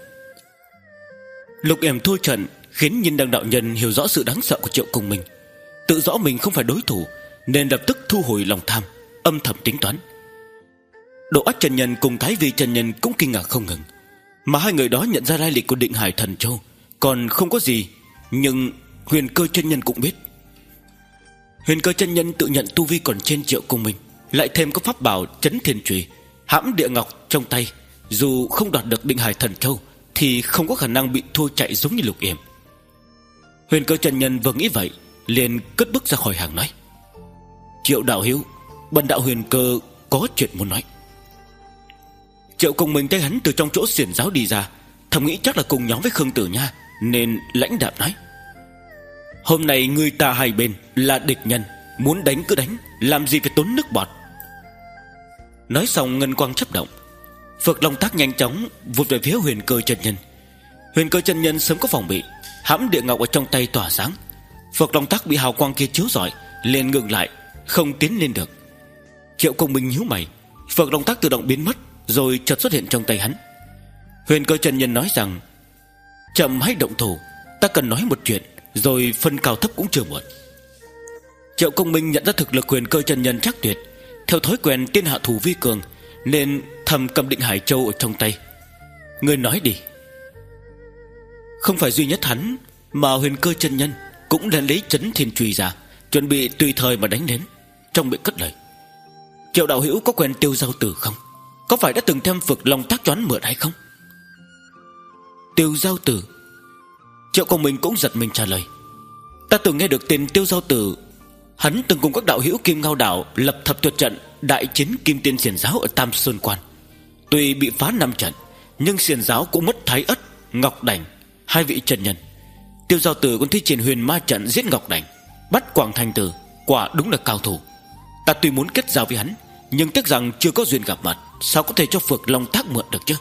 Lục Yểm thua trận khiến Nhiên Đăng đạo nhân hiểu rõ sự đáng sợ của Triệu Công Minh, tự rõ mình không phải đối thủ, nên lập tức thu hồi lòng tham, âm thầm tính toán. Độ Ách chân nhân cùng Thái Vi chân nhân cũng kinh ngạc không ngừng, mà hai người đó nhận ra lai lịch của Định Hải Thần Châu còn không có gì, nhưng Huyền Cơ chân nhân cũng biết. Huyền Cơ chân nhân tự nhận tu vi còn trên Triệu Công Minh, lại thêm có pháp bảo Chấn Thiên Chùy, hãm địa ngọc trong tay, dù không đoạt được Định Hải Thần Châu thì không có khả năng bị thua chạy giống như Lục Yểm. Huyền Cơ chân nhân vừa nghĩ vậy, liền cất bước ra khỏi hàng nói: Triệu đạo hữu, bần đạo Huyền Cơ có chuyện muốn nói. Triệu Công Minh thấy hắn từ trong chỗ xiển giáo đi ra, thầm nghĩ chắc là cùng nhóm với Khương Tử Nha, nên lãnh đạm nói: Hôm nay người ta hai bên là địch nhân, muốn đánh cứ đánh, làm gì phải tốn nước bọt. Nói xong ngân quang chớp động, Phược Long Tác nhanh chóng vụt về phía Huyền Cơ chân nhân. Huyền Cơ chân nhân sớm có phòng bị, hãm địa ngọc ở trong tay tỏa sáng. Phược Long Tác bị hào quang kia chiếu rọi, liền ngừng lại, không tiến lên được. Triệu Công Minh nhíu mày, Phược Long Tác tự động biến mất, rồi chợt xuất hiện trong tay hắn. Huyền Cơ chân nhân nói rằng: Chậm hãy động thủ, ta cần nói một chuyện, rồi phân cao thấp cũng chưa muộn. Triệu Công Minh nhận ra thực lực Huyền Cơ chân nhân chắc tuyệt, theo thói quen tiên hạ thủ vi cường, nên thầm cầm Định Hải Châu ở trong tay. Người nói đi. Không phải duy nhất hắn, mà Huyền Cơ chân nhân cũng đã lấy Chấn Thiên Chùy ra, chuẩn bị tùy thời mà đánh đến. Trong miệng cất lời: Triệu đạo hữu có quen Tiêu Giao Tử không? Có phải đã từng thêm Phược Long Tác choán mượn hay không? Tiêu Giao Tử? Triệu Công Minh cũng giật mình trả lời: Ta từng nghe được tên Tiêu Giao Tử. Hắn từng cùng các đạo hữu Kim Ngao Đảo lập thập tuyệt trận đại chiến Kim Tiên xiển giáo ở Tam Sơn Quan. Tuy bị phá năm trận, nhưng xiển giáo cũng mất Thái Ất, Ngọc Đảnh, hai vị chân nhân. Tiêu Giao Tử còn thi triển Huyền Ma trận giết Ngọc Đảnh, bắt Quảng Thành Tử, quả đúng là cao thủ. Ta tuy muốn kết giao với hắn, nhưng tiếc rằng chưa có duyên gặp mặt, sao có thể cho Phược Long Thác mượn được chứ?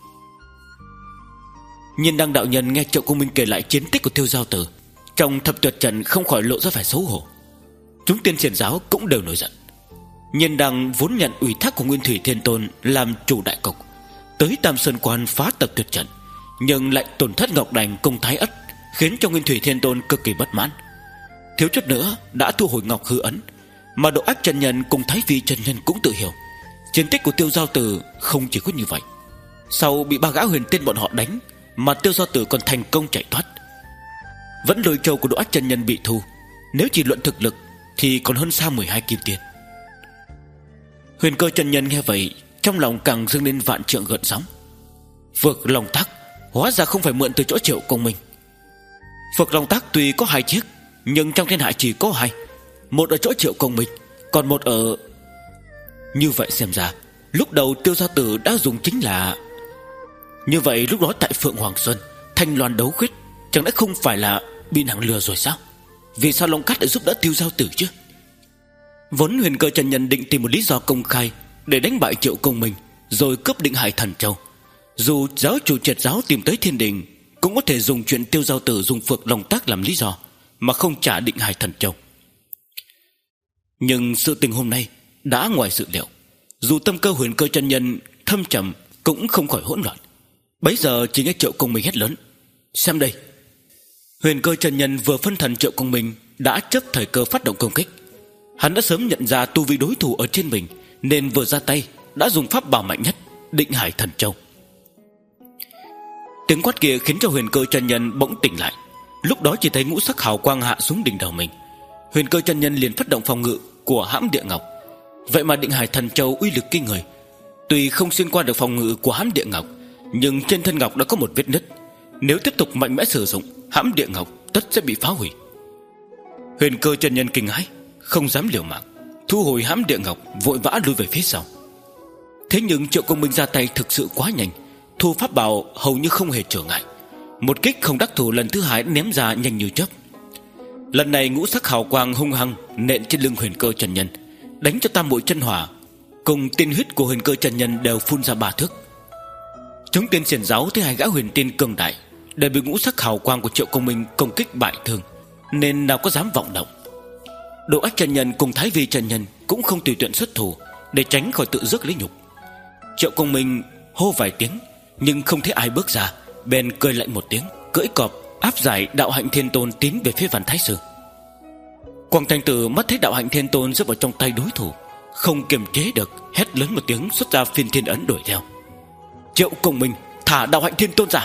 Nhiên Đăng đạo nhân nghe Triệu Công Minh kể lại chiến tích của Tiêu Giao Tử, trong thập tuyệt trận không khỏi lộ ra vẻ xấu hổ. Chúng tiên xiển giáo cũng đều nổi giận. Nhiên Đăng vốn nhận ủy thác của Nguyên Thủy Thiên Tôn làm chủ đại cục, tới Tam Sơn Quan phá tập tuyệt trận, nhưng lại tổn thất Ngọc Đành cùng Thái Ất, khiến cho Nguyên Thủy Thiên Tôn cực kỳ bất mãn. Thiếu chút nữa đã thu hồi Ngọc Hư Ấn. Mà Độ Ách chân nhân cùng Thái Vi chân nhân cũng tự hiểu chiến tích của Tiêu Giao Tử không chỉ có như vậy. Sau bị ba gã huyền tiên bọn họ đánh, mà Tiêu Giao Tử còn thành công chạy thoát. Vẫn Lôi Châu của Độ Ách chân nhân bị thu, nếu chỉ luận thực lực thì còn hơn xa mười hai kim tiên. Huyền Cơ chân nhân nghe vậy, trong lòng càng dâng lên vạn trượng gợn sóng. Phược Long Thác hóa ra không phải mượn từ chỗ Triệu Công Minh. Phược Long Thác tuy có hai chiếc, nhưng trong thiên hạ chỉ có hai, một ở chỗ Triệu Công Minh, còn một ở... Như vậy xem ra lúc đầu Tiêu Giao Tử đã dùng chính là... Như vậy lúc đó tại Phượng Hoàng Sơn, Thanh Loan đấu quyết chẳng lẽ không phải là bị nàng lừa rồi sao? Vì sao Long Cát lại giúp đỡ Tiêu Giao Tử chứ? Vốn Huyền Cơ chân nhân định tìm một lý do công khai để đánh bại Triệu Công Minh, rồi cướp Định Hải Thần Châu. Dù giáo chủ triệt giáo tìm tới thiên đình, cũng có thể dùng chuyện Tiêu Giao Tử dùng Phược Long Tác làm lý do mà không trả Định Hải Thần Châu. Nhưng sự tình hôm nay đã ngoài dự liệu. Dù tâm cơ Huyền Cơ chân nhân thâm trầm cũng không khỏi hỗn loạn. Bấy giờ chỉ nghe Triệu Công Minh hét lớn: "Xem đây!" Huyền Cơ chân nhân vừa phân thần, Triệu Công Minh đã chấp thời cơ phát động công kích. Hắn đã sớm nhận ra tu vi đối thủ ở trên mình, nên vừa ra tay đã dùng pháp bảo mạnh nhất, Định Hải Thần Châu. Tiếng quát kia khiến cho Huyền Cơ chân nhân bỗng tỉnh lại. Lúc đó chỉ thấy ngũ sắc hào quang hạ xuống đỉnh đầu mình. Huyền Cơ chân nhân liền phát động phòng ngự của Hãm Địa Ngọc. Vậy mà Định Hải Thần Châu uy lực kinh người, tuy không xuyên qua được phòng ngự của Hãm Địa Ngọc, nhưng trên thân ngọc đã có một vết nứt. Nếu tiếp tục mạnh mẽ sử dụng, Hãm Địa Ngọc tất sẽ bị phá hủy. Huyền Cơ chân nhân kinh hãi, không dám liều mạng, thu hồi Hãm Địa Ngọc, vội vã lui về phía sau. Thế nhưng Triệu Công Minh ra tay thực sự quá nhanh, thu pháp bảo hầu như không hề trở ngại. Một kích không đắc thủ lần thứ hai ném ra nhanh như chớp. Lần này ngũ sắc hào quang hung hăng nện trên lưng Huyền Cơ chân nhân, đánh cho tam muội chân hỏa cùng tiên huyết của Huyền Cơ chân nhân đều phun ra ba thước. Chúng tiên xiển giáo thấy hai gã huyền tiên cường đại đều bị ngũ sắc hào quang của Triệu Công Minh công kích bại thương, nên nào có dám vọng động. Độ Ách chân nhân cùng Thái Vi chân nhân cũng không tùy tiện xuất thủ để tránh khỏi tự rước lấy nhục. Triệu Công Minh hô vài tiếng nhưng không thấy ai bước ra, bèn cười lạnh một tiếng, cưỡi cọp áp giải Đạo Hạnh Thiên Tôn tiến về phía Văn Thái Sư. Quang Thành Tử mắt thấy Đạo Hạnh Thiên Tôn rơi vào trong tay đối thủ, không kiềm chế được, hét lớn một tiếng, xuất ra Phiên Thiên Ấn đuổi theo. Triệu Công Minh, thả Đạo Hạnh Thiên Tôn ra!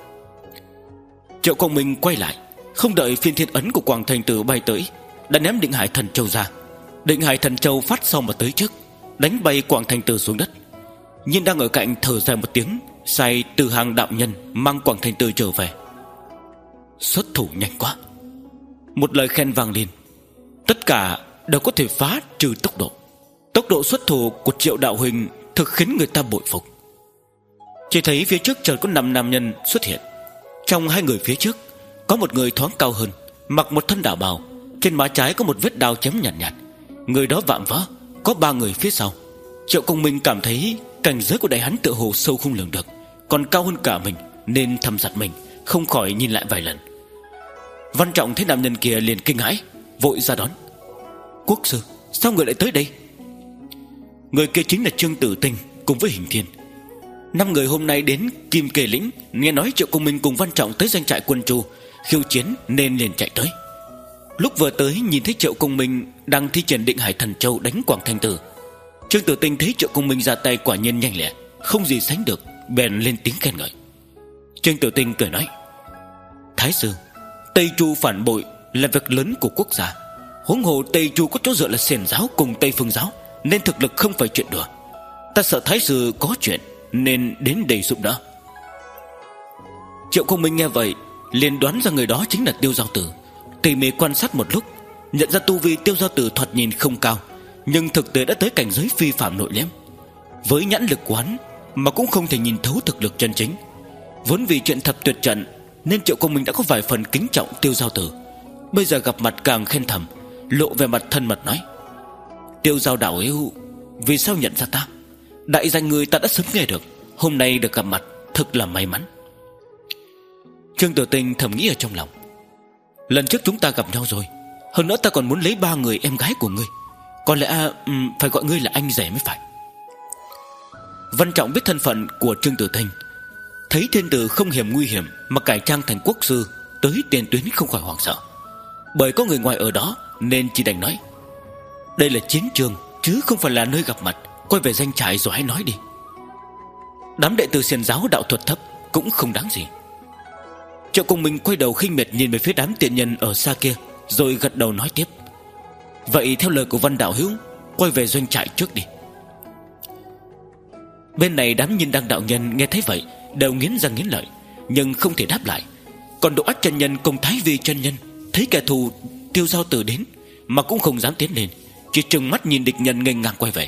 Triệu Công Minh quay lại, không đợi Phiên Thiên Ấn của Quang Thành Tử bay tới, đã ném Định Hải Thần Châu ra. Định Hải Thần Châu phát sau mà tới trước, đánh bay Quang Thành Tử xuống đất. Nhiên đang ở cạnh thở dài một tiếng, sai Từ Hàng đạo nhân mang Quang Thành Tử trở về. Xuất thủ nhanh quá! Một lời khen vang lên. Tất cả đều có thể phá trừ tốc độ. Tốc độ xuất thủ của Triệu đạo huynh thực khiến người ta bội phục. Chỉ thấy phía trước chợt có năm nam nhân xuất hiện. Trong hai người phía trước có một người thoáng cao hơn, mặc một thân đạo bào, trên má trái có một vết đao chém nhàn nhạt, nhạt. Người đó vạm vỡ. Có ba người phía sau. Triệu Công Minh cảm thấy cảnh giới của đại hắn tựa hồ sâu không lường được, còn cao hơn cả mình, nên thầm giật mình, không khỏi nhìn lại vài lần. Văn Trọng thấy nam nhân kia liền kinh hãi, vội ra đón. Quốc sư, sao người lại tới đây? Người kia chính là Trương Tử Tinh cùng với Hình Thiên. Năm người hôm nay đến Kim Kê Lĩnh, nghe nói Triệu Công Minh cùng Văn Trọng tới doanh trại quân Chu khiêu chiến nên liền chạy tới. Lúc vừa tới nhìn thấy Triệu Công Minh đang thi triển Định Hải Thần Châu đánh Quảng Thành Tử, Trương Tử Tinh thấy Triệu Công Minh ra tay quả nhiên nhanh lẹ, không gì sánh được, bèn lên tiếng khen ngợi. Trương Tử Tinh cười nói: Thái sư, Tây Chu phản bội là việc lớn của quốc gia, huống hồ Tây Chu có chỗ dựa là Xiển giáo cùng Tây Phương giáo, nên thực lực không phải chuyện đùa. Ta sợ Thái sư có chuyện nên đến đây giúp đỡ. Triệu Công Minh nghe vậy liền đoán ra người đó chính là Tiêu Giao Tử. Tỉ mỉ quan sát một lúc, nhận ra tu vi Tiêu Giao Tử thoạt nhìn không cao, nhưng thực tế đã tới cảnh giới phi phạm nội liễm. Với nhãn lực của hắn mà cũng không thể nhìn thấu thực lực chân chính. Vốn vì chuyện thập tuyệt trận nên Triệu Công Minh đã có vài phần kính trọng Tiêu Giao Tử. Bây giờ gặp mặt càng khen thầm, lộ về mặt thân mật nói: Tiêu Giao đạo hữu, vì sao nhận ra ta? Đại danh người ta đã sớm nghe được, hôm nay được gặp mặt thực là may mắn. Trương Tử Tinh thầm nghĩ ở trong lòng, lần trước chúng ta gặp nhau rồi, hơn nữa ta còn muốn lấy ba người em gái của ngươi, có lẽ um, phải gọi ngươi là anh rể mới phải. Văn Trọng biết thân phận của Trương Tử Tinh, thấy thiên tử không hiểm nguy hiểm mà cải trang thành quốc sư tới tiền tuyến không khỏi hoảng sợ. Bởi có người ngoài ở đó nên chỉ đành nói, đây là chiến trường chứ không phải là nơi gặp mặt, quay về doanh trại rồi hãy nói đi. Đám đệ tử xiển giáo đạo thuật thấp cũng không đáng gì. Triệu Công Minh quay đầu khinh miệt nhìn về phía đám tiện nhân ở xa kia, rồi gật đầu nói tiếp, vậy theo lời của Văn đạo hữu, quay về doanh trại trước đi. Bên này đám Nhiên Đăng đạo nhân nghe thấy vậy đều nghiến răng nghiến lợi, nhưng không thể đáp lại. Còn Độ Ách chân nhân cùng Thái Vi chân nhân thấy kẻ thù Tiêu Giao Tử đến mà cũng không dám tiến lên, chỉ trừng mắt nhìn địch nhân nghênh ngang quay về.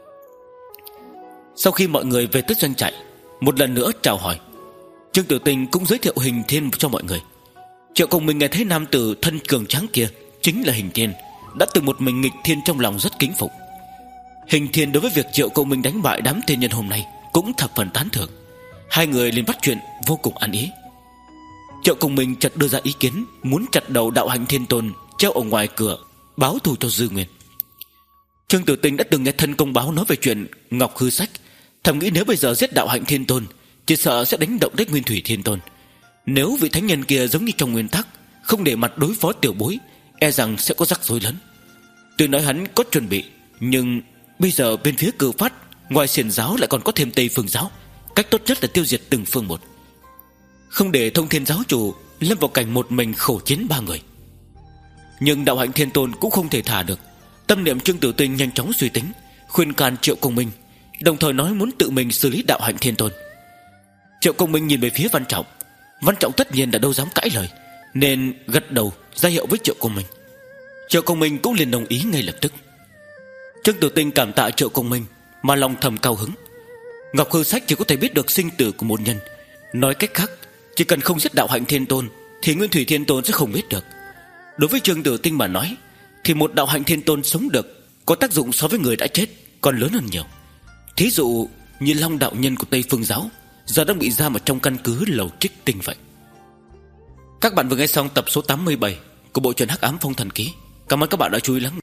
Sau khi mọi người về tới doanh trại, một lần nữa chào hỏi, Trương Tử Tinh cũng giới thiệu Hình Thiên cho mọi người. Triệu Công Minh nghe thấy nam tử thân cường tráng kia chính là Hình Thiên, đã từng một mình nghịch thiên trong lòng rất kính phục. Hình Thiên đối với việc Triệu Công Minh đánh bại đám thiên nhân hôm nay cũng thập phần tán thưởng. Hai người liền bắt chuyện vô cùng ăn ý. Triệu Công Minh chợt đưa ra ý kiến muốn chặt đầu đạo hạnh Thiên Tôn treo ở ngoài cửa báo thù cho Dư Nguyên. Trương Tử Tinh đã từng nghe thân công báo nói về chuyện Ngọc Hư Sách, thầm nghĩ nếu bây giờ giết đạo hạnh Thiên Tôn chỉ sợ sẽ đánh động đến Nguyên Thủy Thiên Tôn. Nếu vị thánh nhân kia giống như trong nguyên tắc, không để mặt đối phó tiểu bối, e rằng sẽ có rắc rối lớn. Tuy nói hắn có chuẩn bị, nhưng bây giờ bên phía Cửu Phát, ngoài xiển giáo lại còn có thêm Tây Phương giáo, cách tốt nhất là tiêu diệt từng phương một, không để Thông Thiên giáo chủ lâm vào cảnh một mình khổ chiến ba người. Nhưng đạo hạnh Thiên Tôn cũng không thể thả được. Tâm niệm Trương Tử Tinh nhanh chóng suy tính, khuyên can Triệu Công Minh, đồng thời nói muốn tự mình xử lý đạo hạnh Thiên Tôn. Triệu Công Minh nhìn về phía Văn Trọng. Văn Trọng tất nhiên đã đâu dám cãi lời, nên gật đầu ra hiệu với Triệu Công Minh. Triệu Công Minh cũng liền đồng ý ngay lập tức. Trương Tử Tinh cảm tạ Triệu Công Minh mà lòng thầm cao hứng. Ngọc Hư Sách chỉ có thể biết được sinh tử của một nhân, nói cách khác, chỉ cần không giết đạo hạnh Thiên Tôn thì Nguyên Thủy Thiên Tôn sẽ không biết được. Đối với Trương Tử Tinh mà nói, thì một đạo hạnh Thiên Tôn sống được có tác dụng so với người đã chết còn lớn hơn nhiều. Thí dụ như Long đạo nhân của Tây Phương giáo giờ đang bị giam ở trong căn cứ Lầu Trích Tinh vậy. Các bạn vừa nghe xong tập số tám mươi bảy của bộ truyện Hắc Ám Phong Thần Ký. Cảm ơn các bạn đã chú ý lắng nghe.